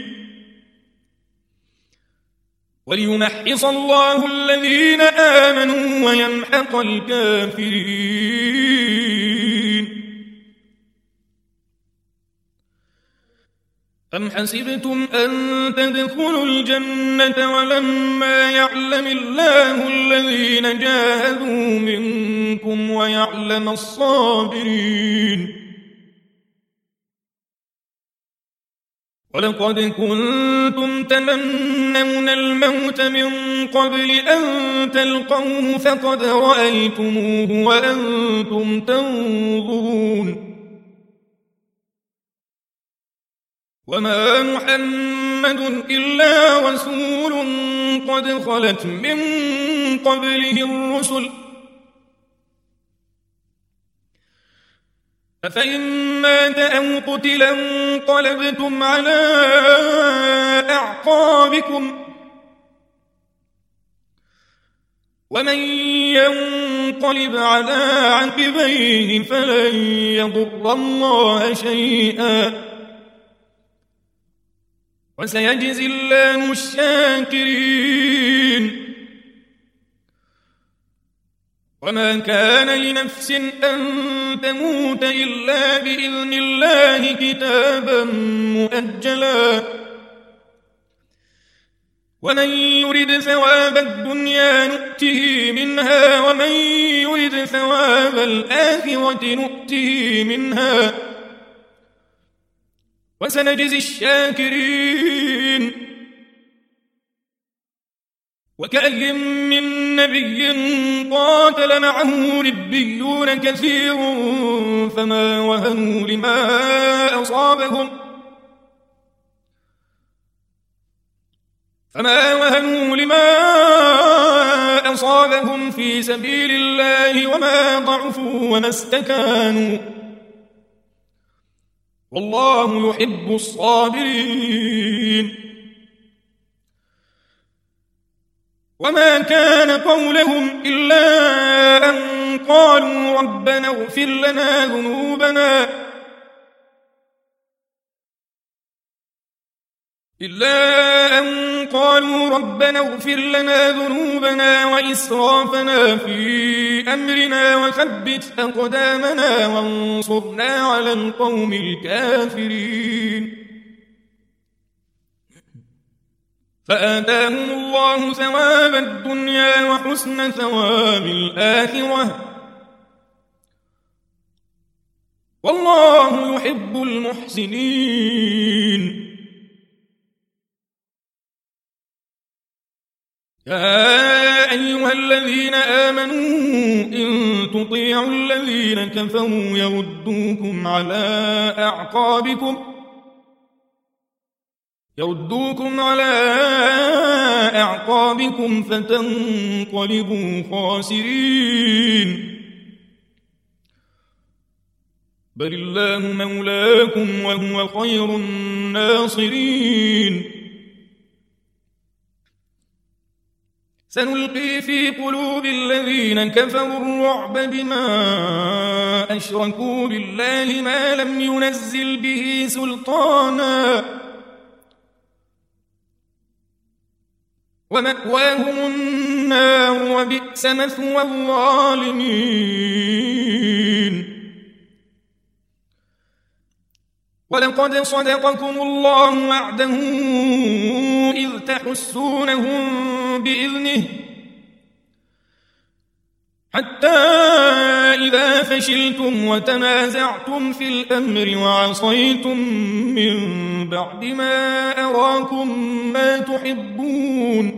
[SPEAKER 1] وليمحص الله الذين آمنوا ويمحق الكافرين أم حسبتم أن تدخلوا الجنة ولما يعلم الله الذين جاهدوا منكم ويعلم الصابرين ولقد كنتم تمنون الموت من قبل أن تلقوه فقد رأيتموه وأنتم تنظرون وما محمد إلا رسول قد خلت من قبله الرسل أفإن مات أو قتل انقلبتم على أعقابكم ومن ينقلب على عقبيه فلن يضر الله شيئا وسيجزي الله الشاكرين وما كان لنفس أن تموت إلا بإذن الله كتابا مؤجلا ومن يرد ثواب الدنيا نؤته منها ومن يرد ثواب الآخرة نؤته منها وسنجزي الشاكرين وكأي من نبي قاتل معه ربيون كثير فما وهنوا لما أصابهم في سبيل الله وما ضعفوا وما استكانوا والله يحب الصابرين وما كان قولهم إلا أن قالوا ربنا اغفر لنا ذنوبنا قالوا ربنا اغفر لنا ذنوبنا وإسرافنا في أمرنا وثبت أقدامنا وانصرنا على القوم الكافرين. فآتاهم الله ثواب الدنيا وحسن ثواب الآخرة، والله يحب المحسنين. يا أيها الذين آمنوا إن تطيعوا الذين كفروا يردوكم على أعقابكم فتنقلبوا خاسرين. بل الله مولاكم وهو خير الناصرين. سنلقي في قلوب الذين كفروا الرعب بما أشركوا بالله ما لم ينزل به سلطانا ومأواهم النار وبئس مثوى الظالمين. ولقد صدقكم الله وعده إذ تحسونهم بإذنه حتى إذا فشلتم وتنازعتم في الأمر وعصيتم من بعد ما أراكم ما تحبون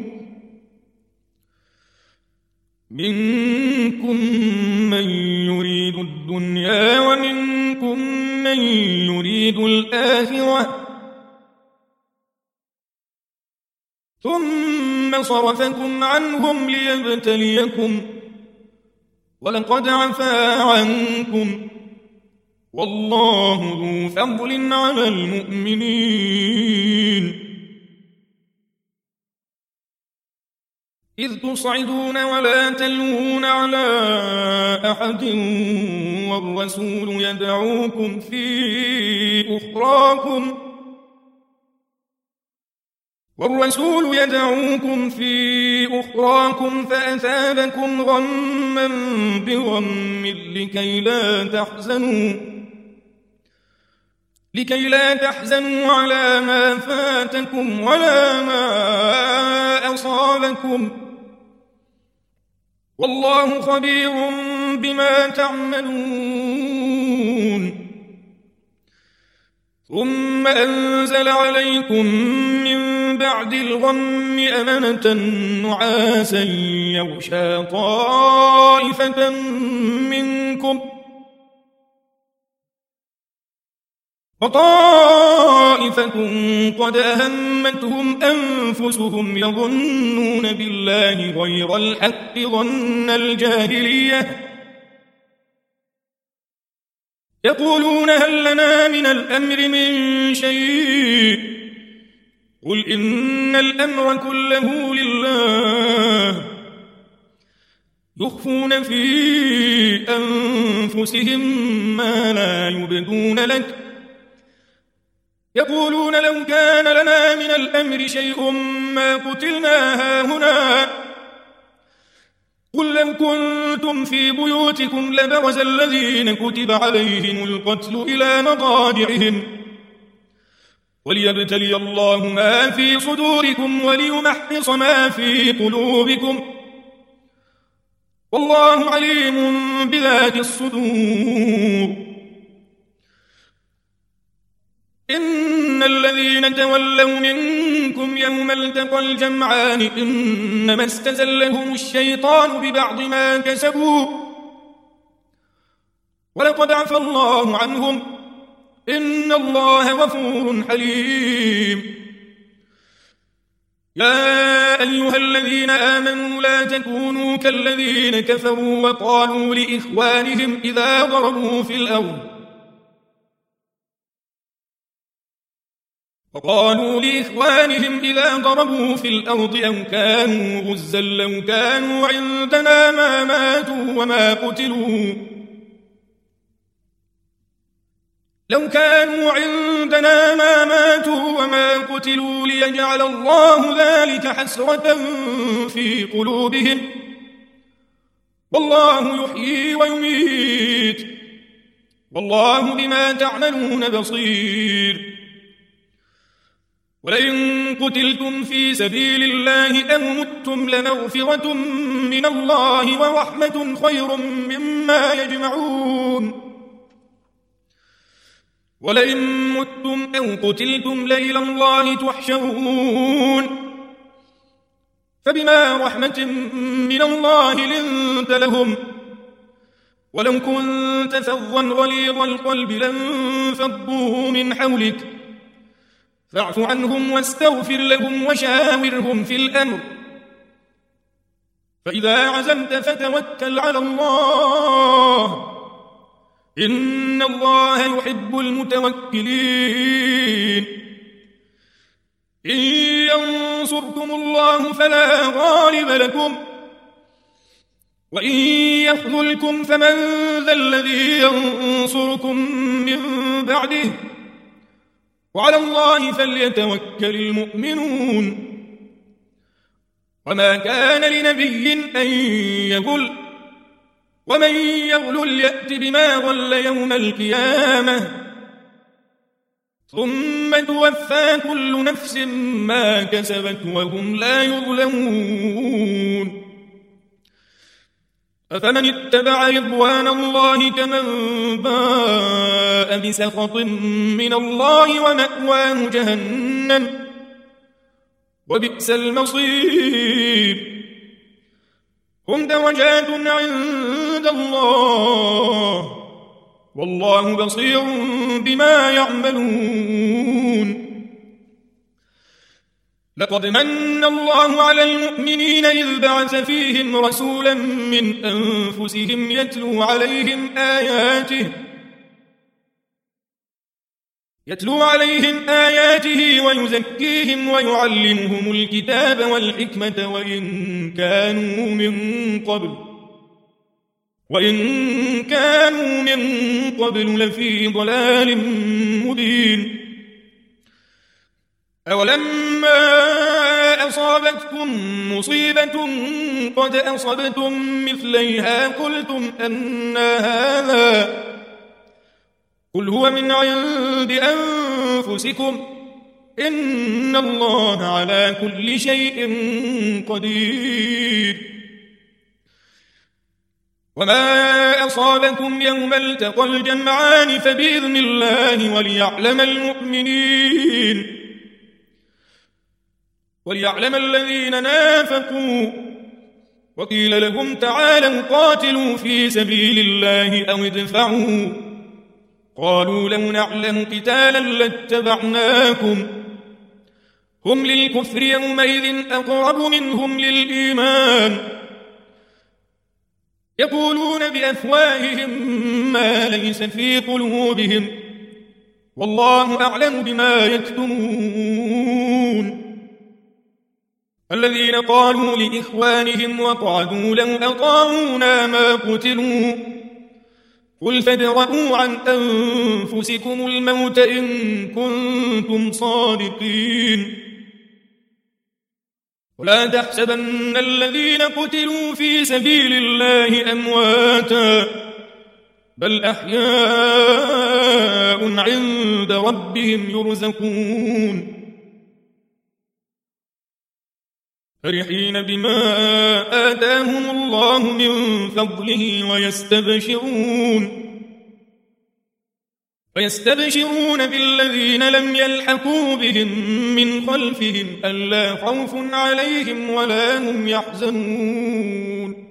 [SPEAKER 1] منكم من يريد الدنيا ومنكم من يريد الآخرة ثم صرفكم عنهم ليبتليكم ولقد عفا عنكم والله ذو فضل على المؤمنين. إذ تصعدون ولا تلوون على أحد والرسول يدعوكم في أخراكم فأثابكم غما بغم لكي لا تحزنوا على ما فاتكم ولا ما أصابكم والله خبير بما تعملون. ثم أنزل عليكم من بعد الغم أمنة نعاسا يغشى طائفة منكم وطائفة قد أهمتهم أنفسهم يظنون بالله غير الحق ظن الجاهلية يقولون هل لنا من الأمر من شيء قل إن الأمر كله لله يخفون في أنفسهم ما لا يبدون لك يقولون لو كان لنا من الأمر شيء ما قتلنا هاهنا قل لو كنتم في بيوتكم لبرز الذين كتب عليهم القتل إلى مضاجعهم وليبتلي الله ما في صدوركم وليمحص ما في قلوبكم والله عليم بذات الصدور. إن الذين تولوا منكم يوم التقى الجمعان إنما استزلهم الشيطان ببعض ما كسبوا ولقد عفا الله عنهم إن الله غفور حليم. يا أيها الذين آمنوا لا تكونوا كالذين كفروا وقالوا لإخوانهم إذا ضربوا في الأرض أو كانوا غزا لو كانوا عندنا ما ماتوا وما قتلوا لو كانوا عندنا ما ماتوا وما قتلوا ليجعل الله ذلك حسرة في قلوبهم والله يحيي ويميت والله بما تعملون بصير ولئن قتلتم في سبيل الله أو متم لمغفرة من الله ورحمة خير مما يجمعون ولئن متم أو قتلتم لإلى الله تحشرون فبما رحمة من الله لنت لهم ولو كنت فظا غليظ القلب لانفضوا من حولك فاعف عنهم واستغفر لهم وشاورهم في الأمر فإذا عزمت فتوكل على الله إن الله يحب المتوكلين إن ينصركم الله فلا غالب لكم وإن يخذلكم فمن ذا الذي ينصركم من بعده وعلى الله فليتوكل المؤمنون وما كان لنبي أن يغل ومن يغلل يأت بما غل يوم القيامة ثم توفى كل نفس ما كسبت وهم لا يظلمون أفمن اتبع رضوان الله كمن باء بسخط من الله ومأواه جهنم وبئس المصير هم درجات عند الله والله بصير بما يعملون لقد من الله على المؤمنين إذ بعث فيهم رسولا من أنفسهم يتلو عليهم آياته ويزكيهم ويعلمهم الكتاب والحكمة وإن كانوا من قبل لفي ضلال مبين أولما أصابتكم مصيبة قد أصبتم مثليها قلتم أنى هذا قل هو من عند أنفسكم إن الله على كل شيء قدير وما أصابكم يوم التقى الجمعان فبإذن الله وليعلم الذين نافقوا وقيل لهم تعالوا قاتلوا في سبيل الله أو ادفعوا قالوا لو نعلم قتالا لاتبعناكم هم للكفر يومئذ أقرب منهم للإيمان يقولون بأفواههم ما ليس في قلوبهم والله أعلم بما يكتمون الذين قالوا لإخوانهم وقعدوا لو أطاعونا ما قتلوا قل فادرءوا عن أنفسكم الموت إن كنتم صادقين ولا تحسبن الذين قتلوا في سبيل الله أمواتا بل أحياء عند ربهم يرزقون فرحين بما آتاهم الله من فضله ويستبشرون بالذين لم يلحقوا بهم من خلفهم ألا خوف عليهم ولا هم يحزنون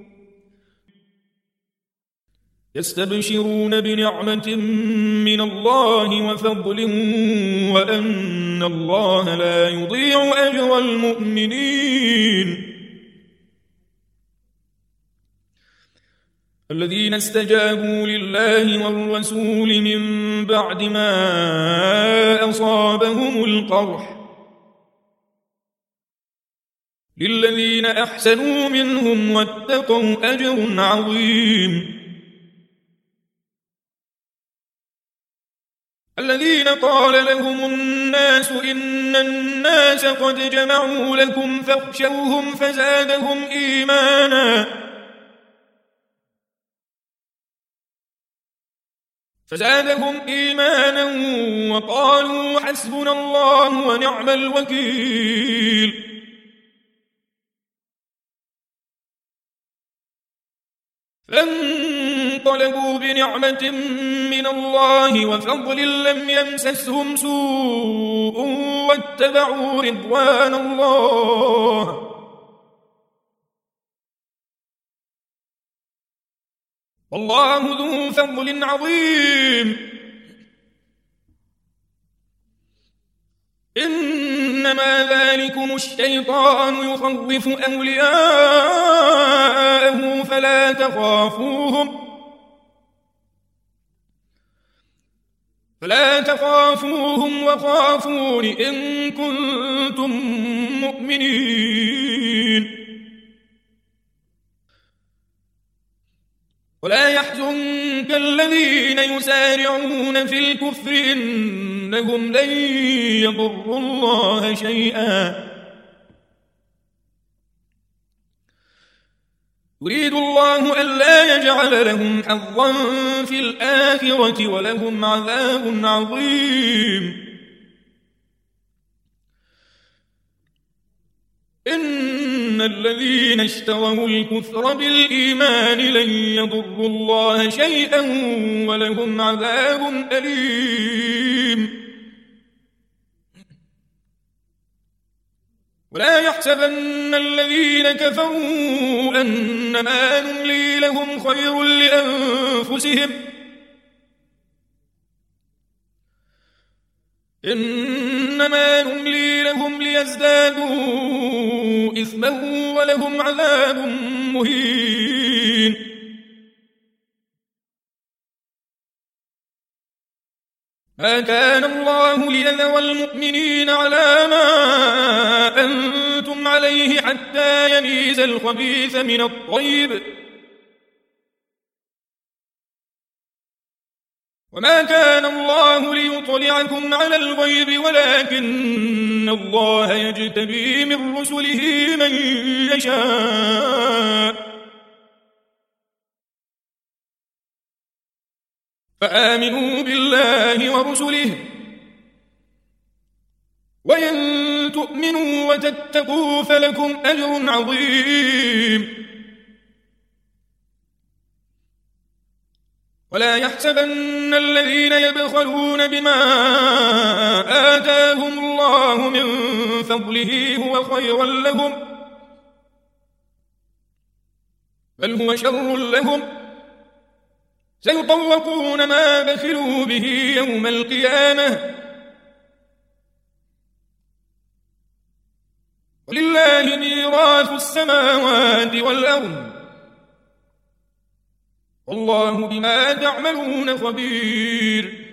[SPEAKER 1] يستبشرون بنعمة من الله وفضل وأن الله لا يضيع أجر المؤمنين الذين استجابوا لله والرسول من بعد ما أصابهم القرح للذين أحسنوا منهم واتقوا أجر عظيم الذين قال لهم الناس إن الناس قد جمعوا لكم فاخشوهم فزادهم إيمانا وقالوا حسبنا الله ونعم الوكيل. فانقلبوا بنعمة من الله وفضل لم يمسسهم سوء واتبعوا رضوان الله والله ذو فضل عظيم. إنما ذلكم الشيطان يخوف أولياءه فلا تخافوهم وخافون إن كنتم مؤمنين. ولا يحزنك الذين يسارعون في الكفر إنهم لن يضروا الله شيئا يريد الله ألا يجعل لهم حظا في الآخرة ولهم عذاب عظيم. إن الذين اشتروا الكفر بالإيمان لن يضروا الله شيئا ولهم عذاب أليم. ولا يحسبن الذين كفروا أنما نملي لهم خير لأنفسهم إنما نملي لهم ليزدادوا إثما ولهم عذاب مهين. ما كان الله ليذر المؤمنين على ما أنتم عليه حتى يميز الخبيث من الطيب وما كان الله ليطلعكم على الغيب ولكن الله يجتبي من رسله من يشاء فآمنوا بالله ورسله وإن تؤمنوا وتتقوا فلكم أجر عظيم. ولا يحسبن الذين يبخلون بما آتاهم الله من فضله هو خيرا لهم بل هو شر لهم سيطوقون ما بخلوا به يوم القيامة ولله ميراث السماوات والأرض والله بما تعملون خبير.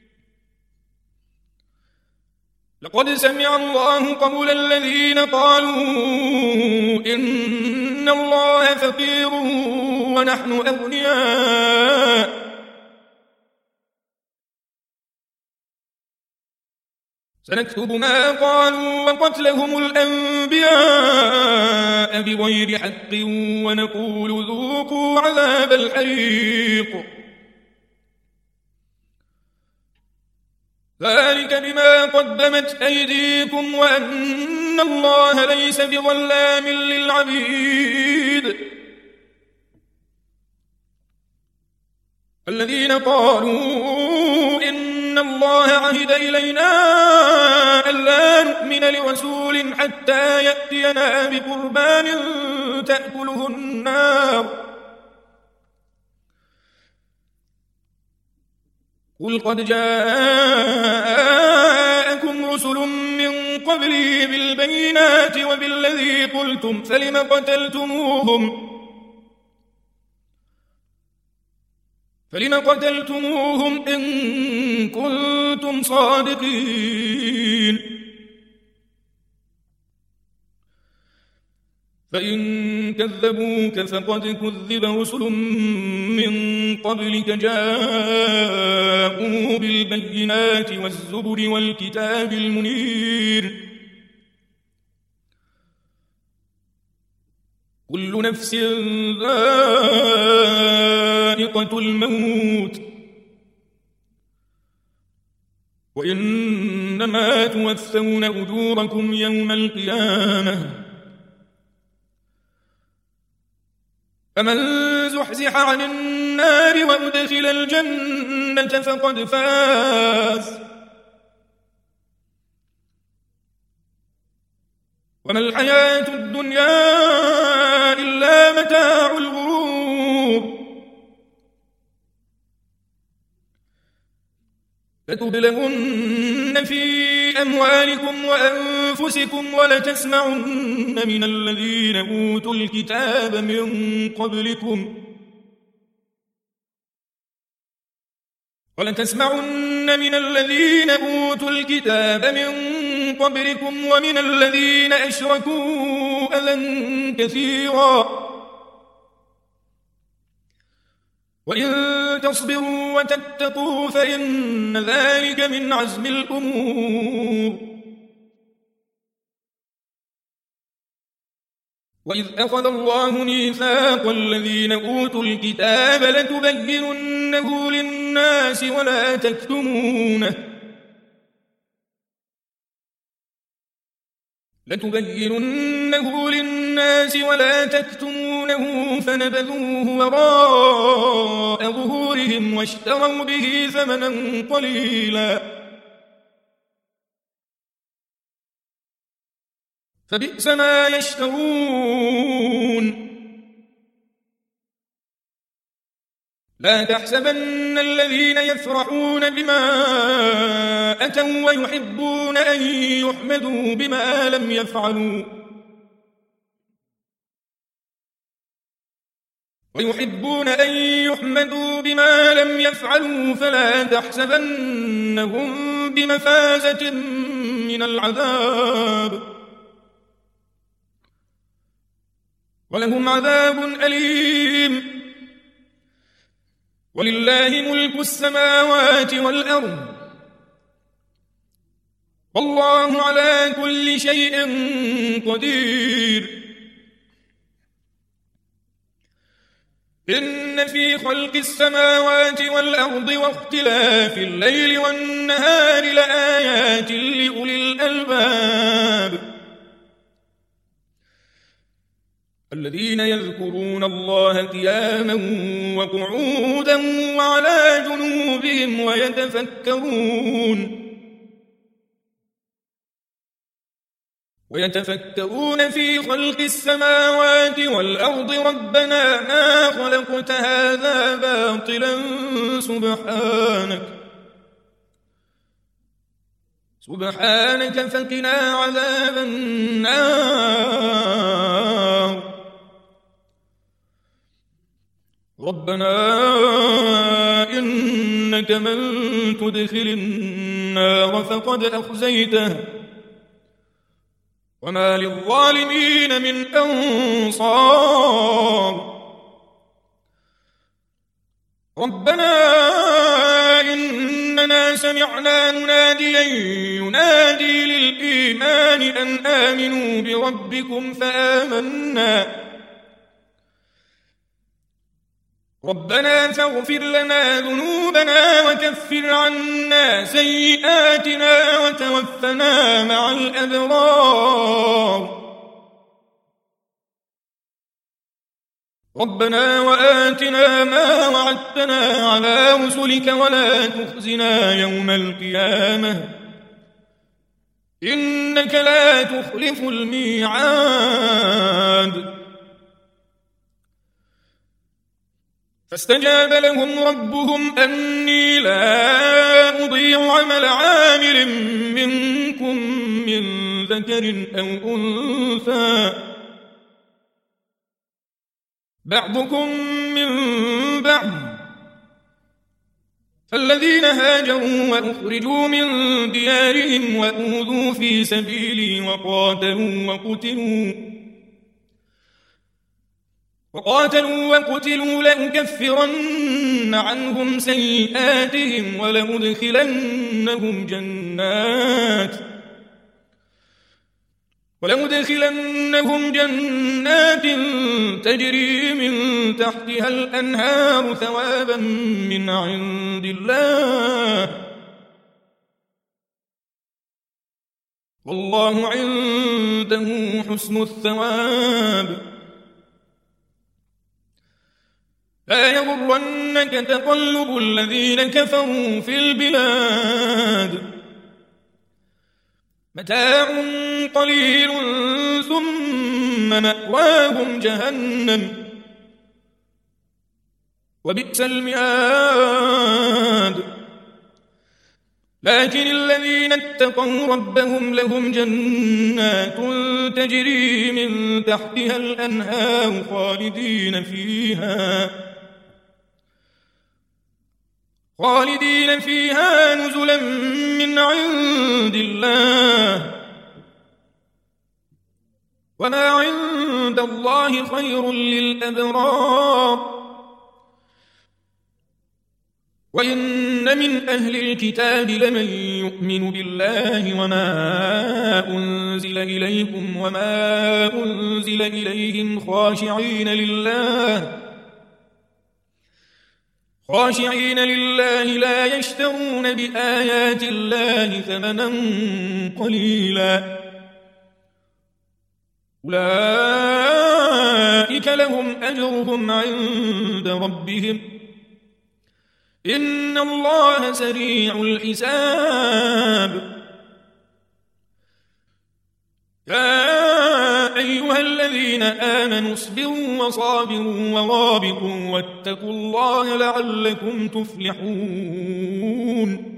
[SPEAKER 1] لقد سمع الله قول الذين قالوا إن الله فقير ونحن أغنياء سنكتب ما قالوا وقتلهم الأنبياء بغير حق ونقول ذوقوا عذاب الحريق ذلك بما قدمت أيديكم وأن الله ليس بظلام للعبيد. الذين قالوا إن الله عهد إلينا ألا نؤمن لرسول حتى يأتينا بقربان تأكله النار قل قد جاءكم رسل من قبلي بالبينات وبالذي قلتم فلم قتلتموهم إن كنتم صادقين. فإن كذبوك فقد كذب رسل من قبلك جاءوا جاءوا بالبينات والزبر والكتاب المنير كل نفس ذائقة الموت وإنما توفون أجوركم يوم القيامة فمن زحزح عن النار وأدخل الجنة فقد فاز وما الحياة الدنيا إلا متاع الغرور لتبلغن في أموالكم وأنفسكم ولتسمعن من الذين أوتوا الكتاب من قبلكم ومن الذين أشركوا أذى كثيرا وإن تصبروا وتتقوا فإن ذلك من عزم الأمور وإذ أخذ الله ميثاق الذين أوتوا الكتاب لتبيننه للناس ولا تكتمونه فنبذوه وراء ظهورهم واشتروا به ثمنا قليلا فبئس ما يشترون لا تحسبن الذين يفرحون بما أتوا ويحبون أن يحمدوا بما لم يفعلوا فلا تحسبنهم بمفازة من العذاب ولهم عذاب أليم ولله ملك السماوات والأرض والله على كل شيء قدير إن في خلق السماوات والأرض واختلاف الليل والنهار لآيات لأولي الألباب الذين يذكرون الله قياما وقعودا وعلى جنوبهم ويتفكرون في خلق السماوات والأرض ربنا ما خلقت هذا باطلا سبحانك فقنا عذاب النار ربنا إنك من تدخل النار فقد أخزيته وما للظالمين من أنصار ربنا إننا سمعنا مناديا ينادي للإيمان أن آمنوا بربكم فآمنا ربنا فاغفر لنا ذنوبنا وكفر عنا سيئاتنا وتوفنا مع الأبرار ربنا وآتنا ما وعدتنا على رسلك ولا تخزنا يوم القيامة إنك لا تخلف الميعاد فاستجاب لهم ربهم أني لا أضيع عمل عامل منكم من ذكر أو أنثى بعضكم من بعض فالذين هاجروا وأخرجوا من ديارهم وأوذوا في سبيلي وقاتلوا وقتلوا لأكفرن عنهم سيئاتهم ولأدخلنهم جنات تجري من تحتها الأنهار ثوابا من عند الله والله عنده حسن الثواب. لا يغرنك تقلب الذين كفروا في البلاد متاع قليل ثم مأواهم جهنم وبئس المهاد. لكن الذين اتقوا ربهم لهم جنات تجري من تحتها الأنهار خالدين فيها نزلا من عند الله وما عند الله خير للأبرار. وإن من أهل الكتاب لمن يؤمن بالله وما أنزل إليكم وما أنزل إليهم خاشعين لله لا يشترون بآيات الله ثمنا قليلا أولئك لهم أجرهم عند ربهم إن الله سريع الحساب. يا أيها الذين آمنوا اصبروا وصابروا ورابطوا واتقوا الله لعلكم تفلحون.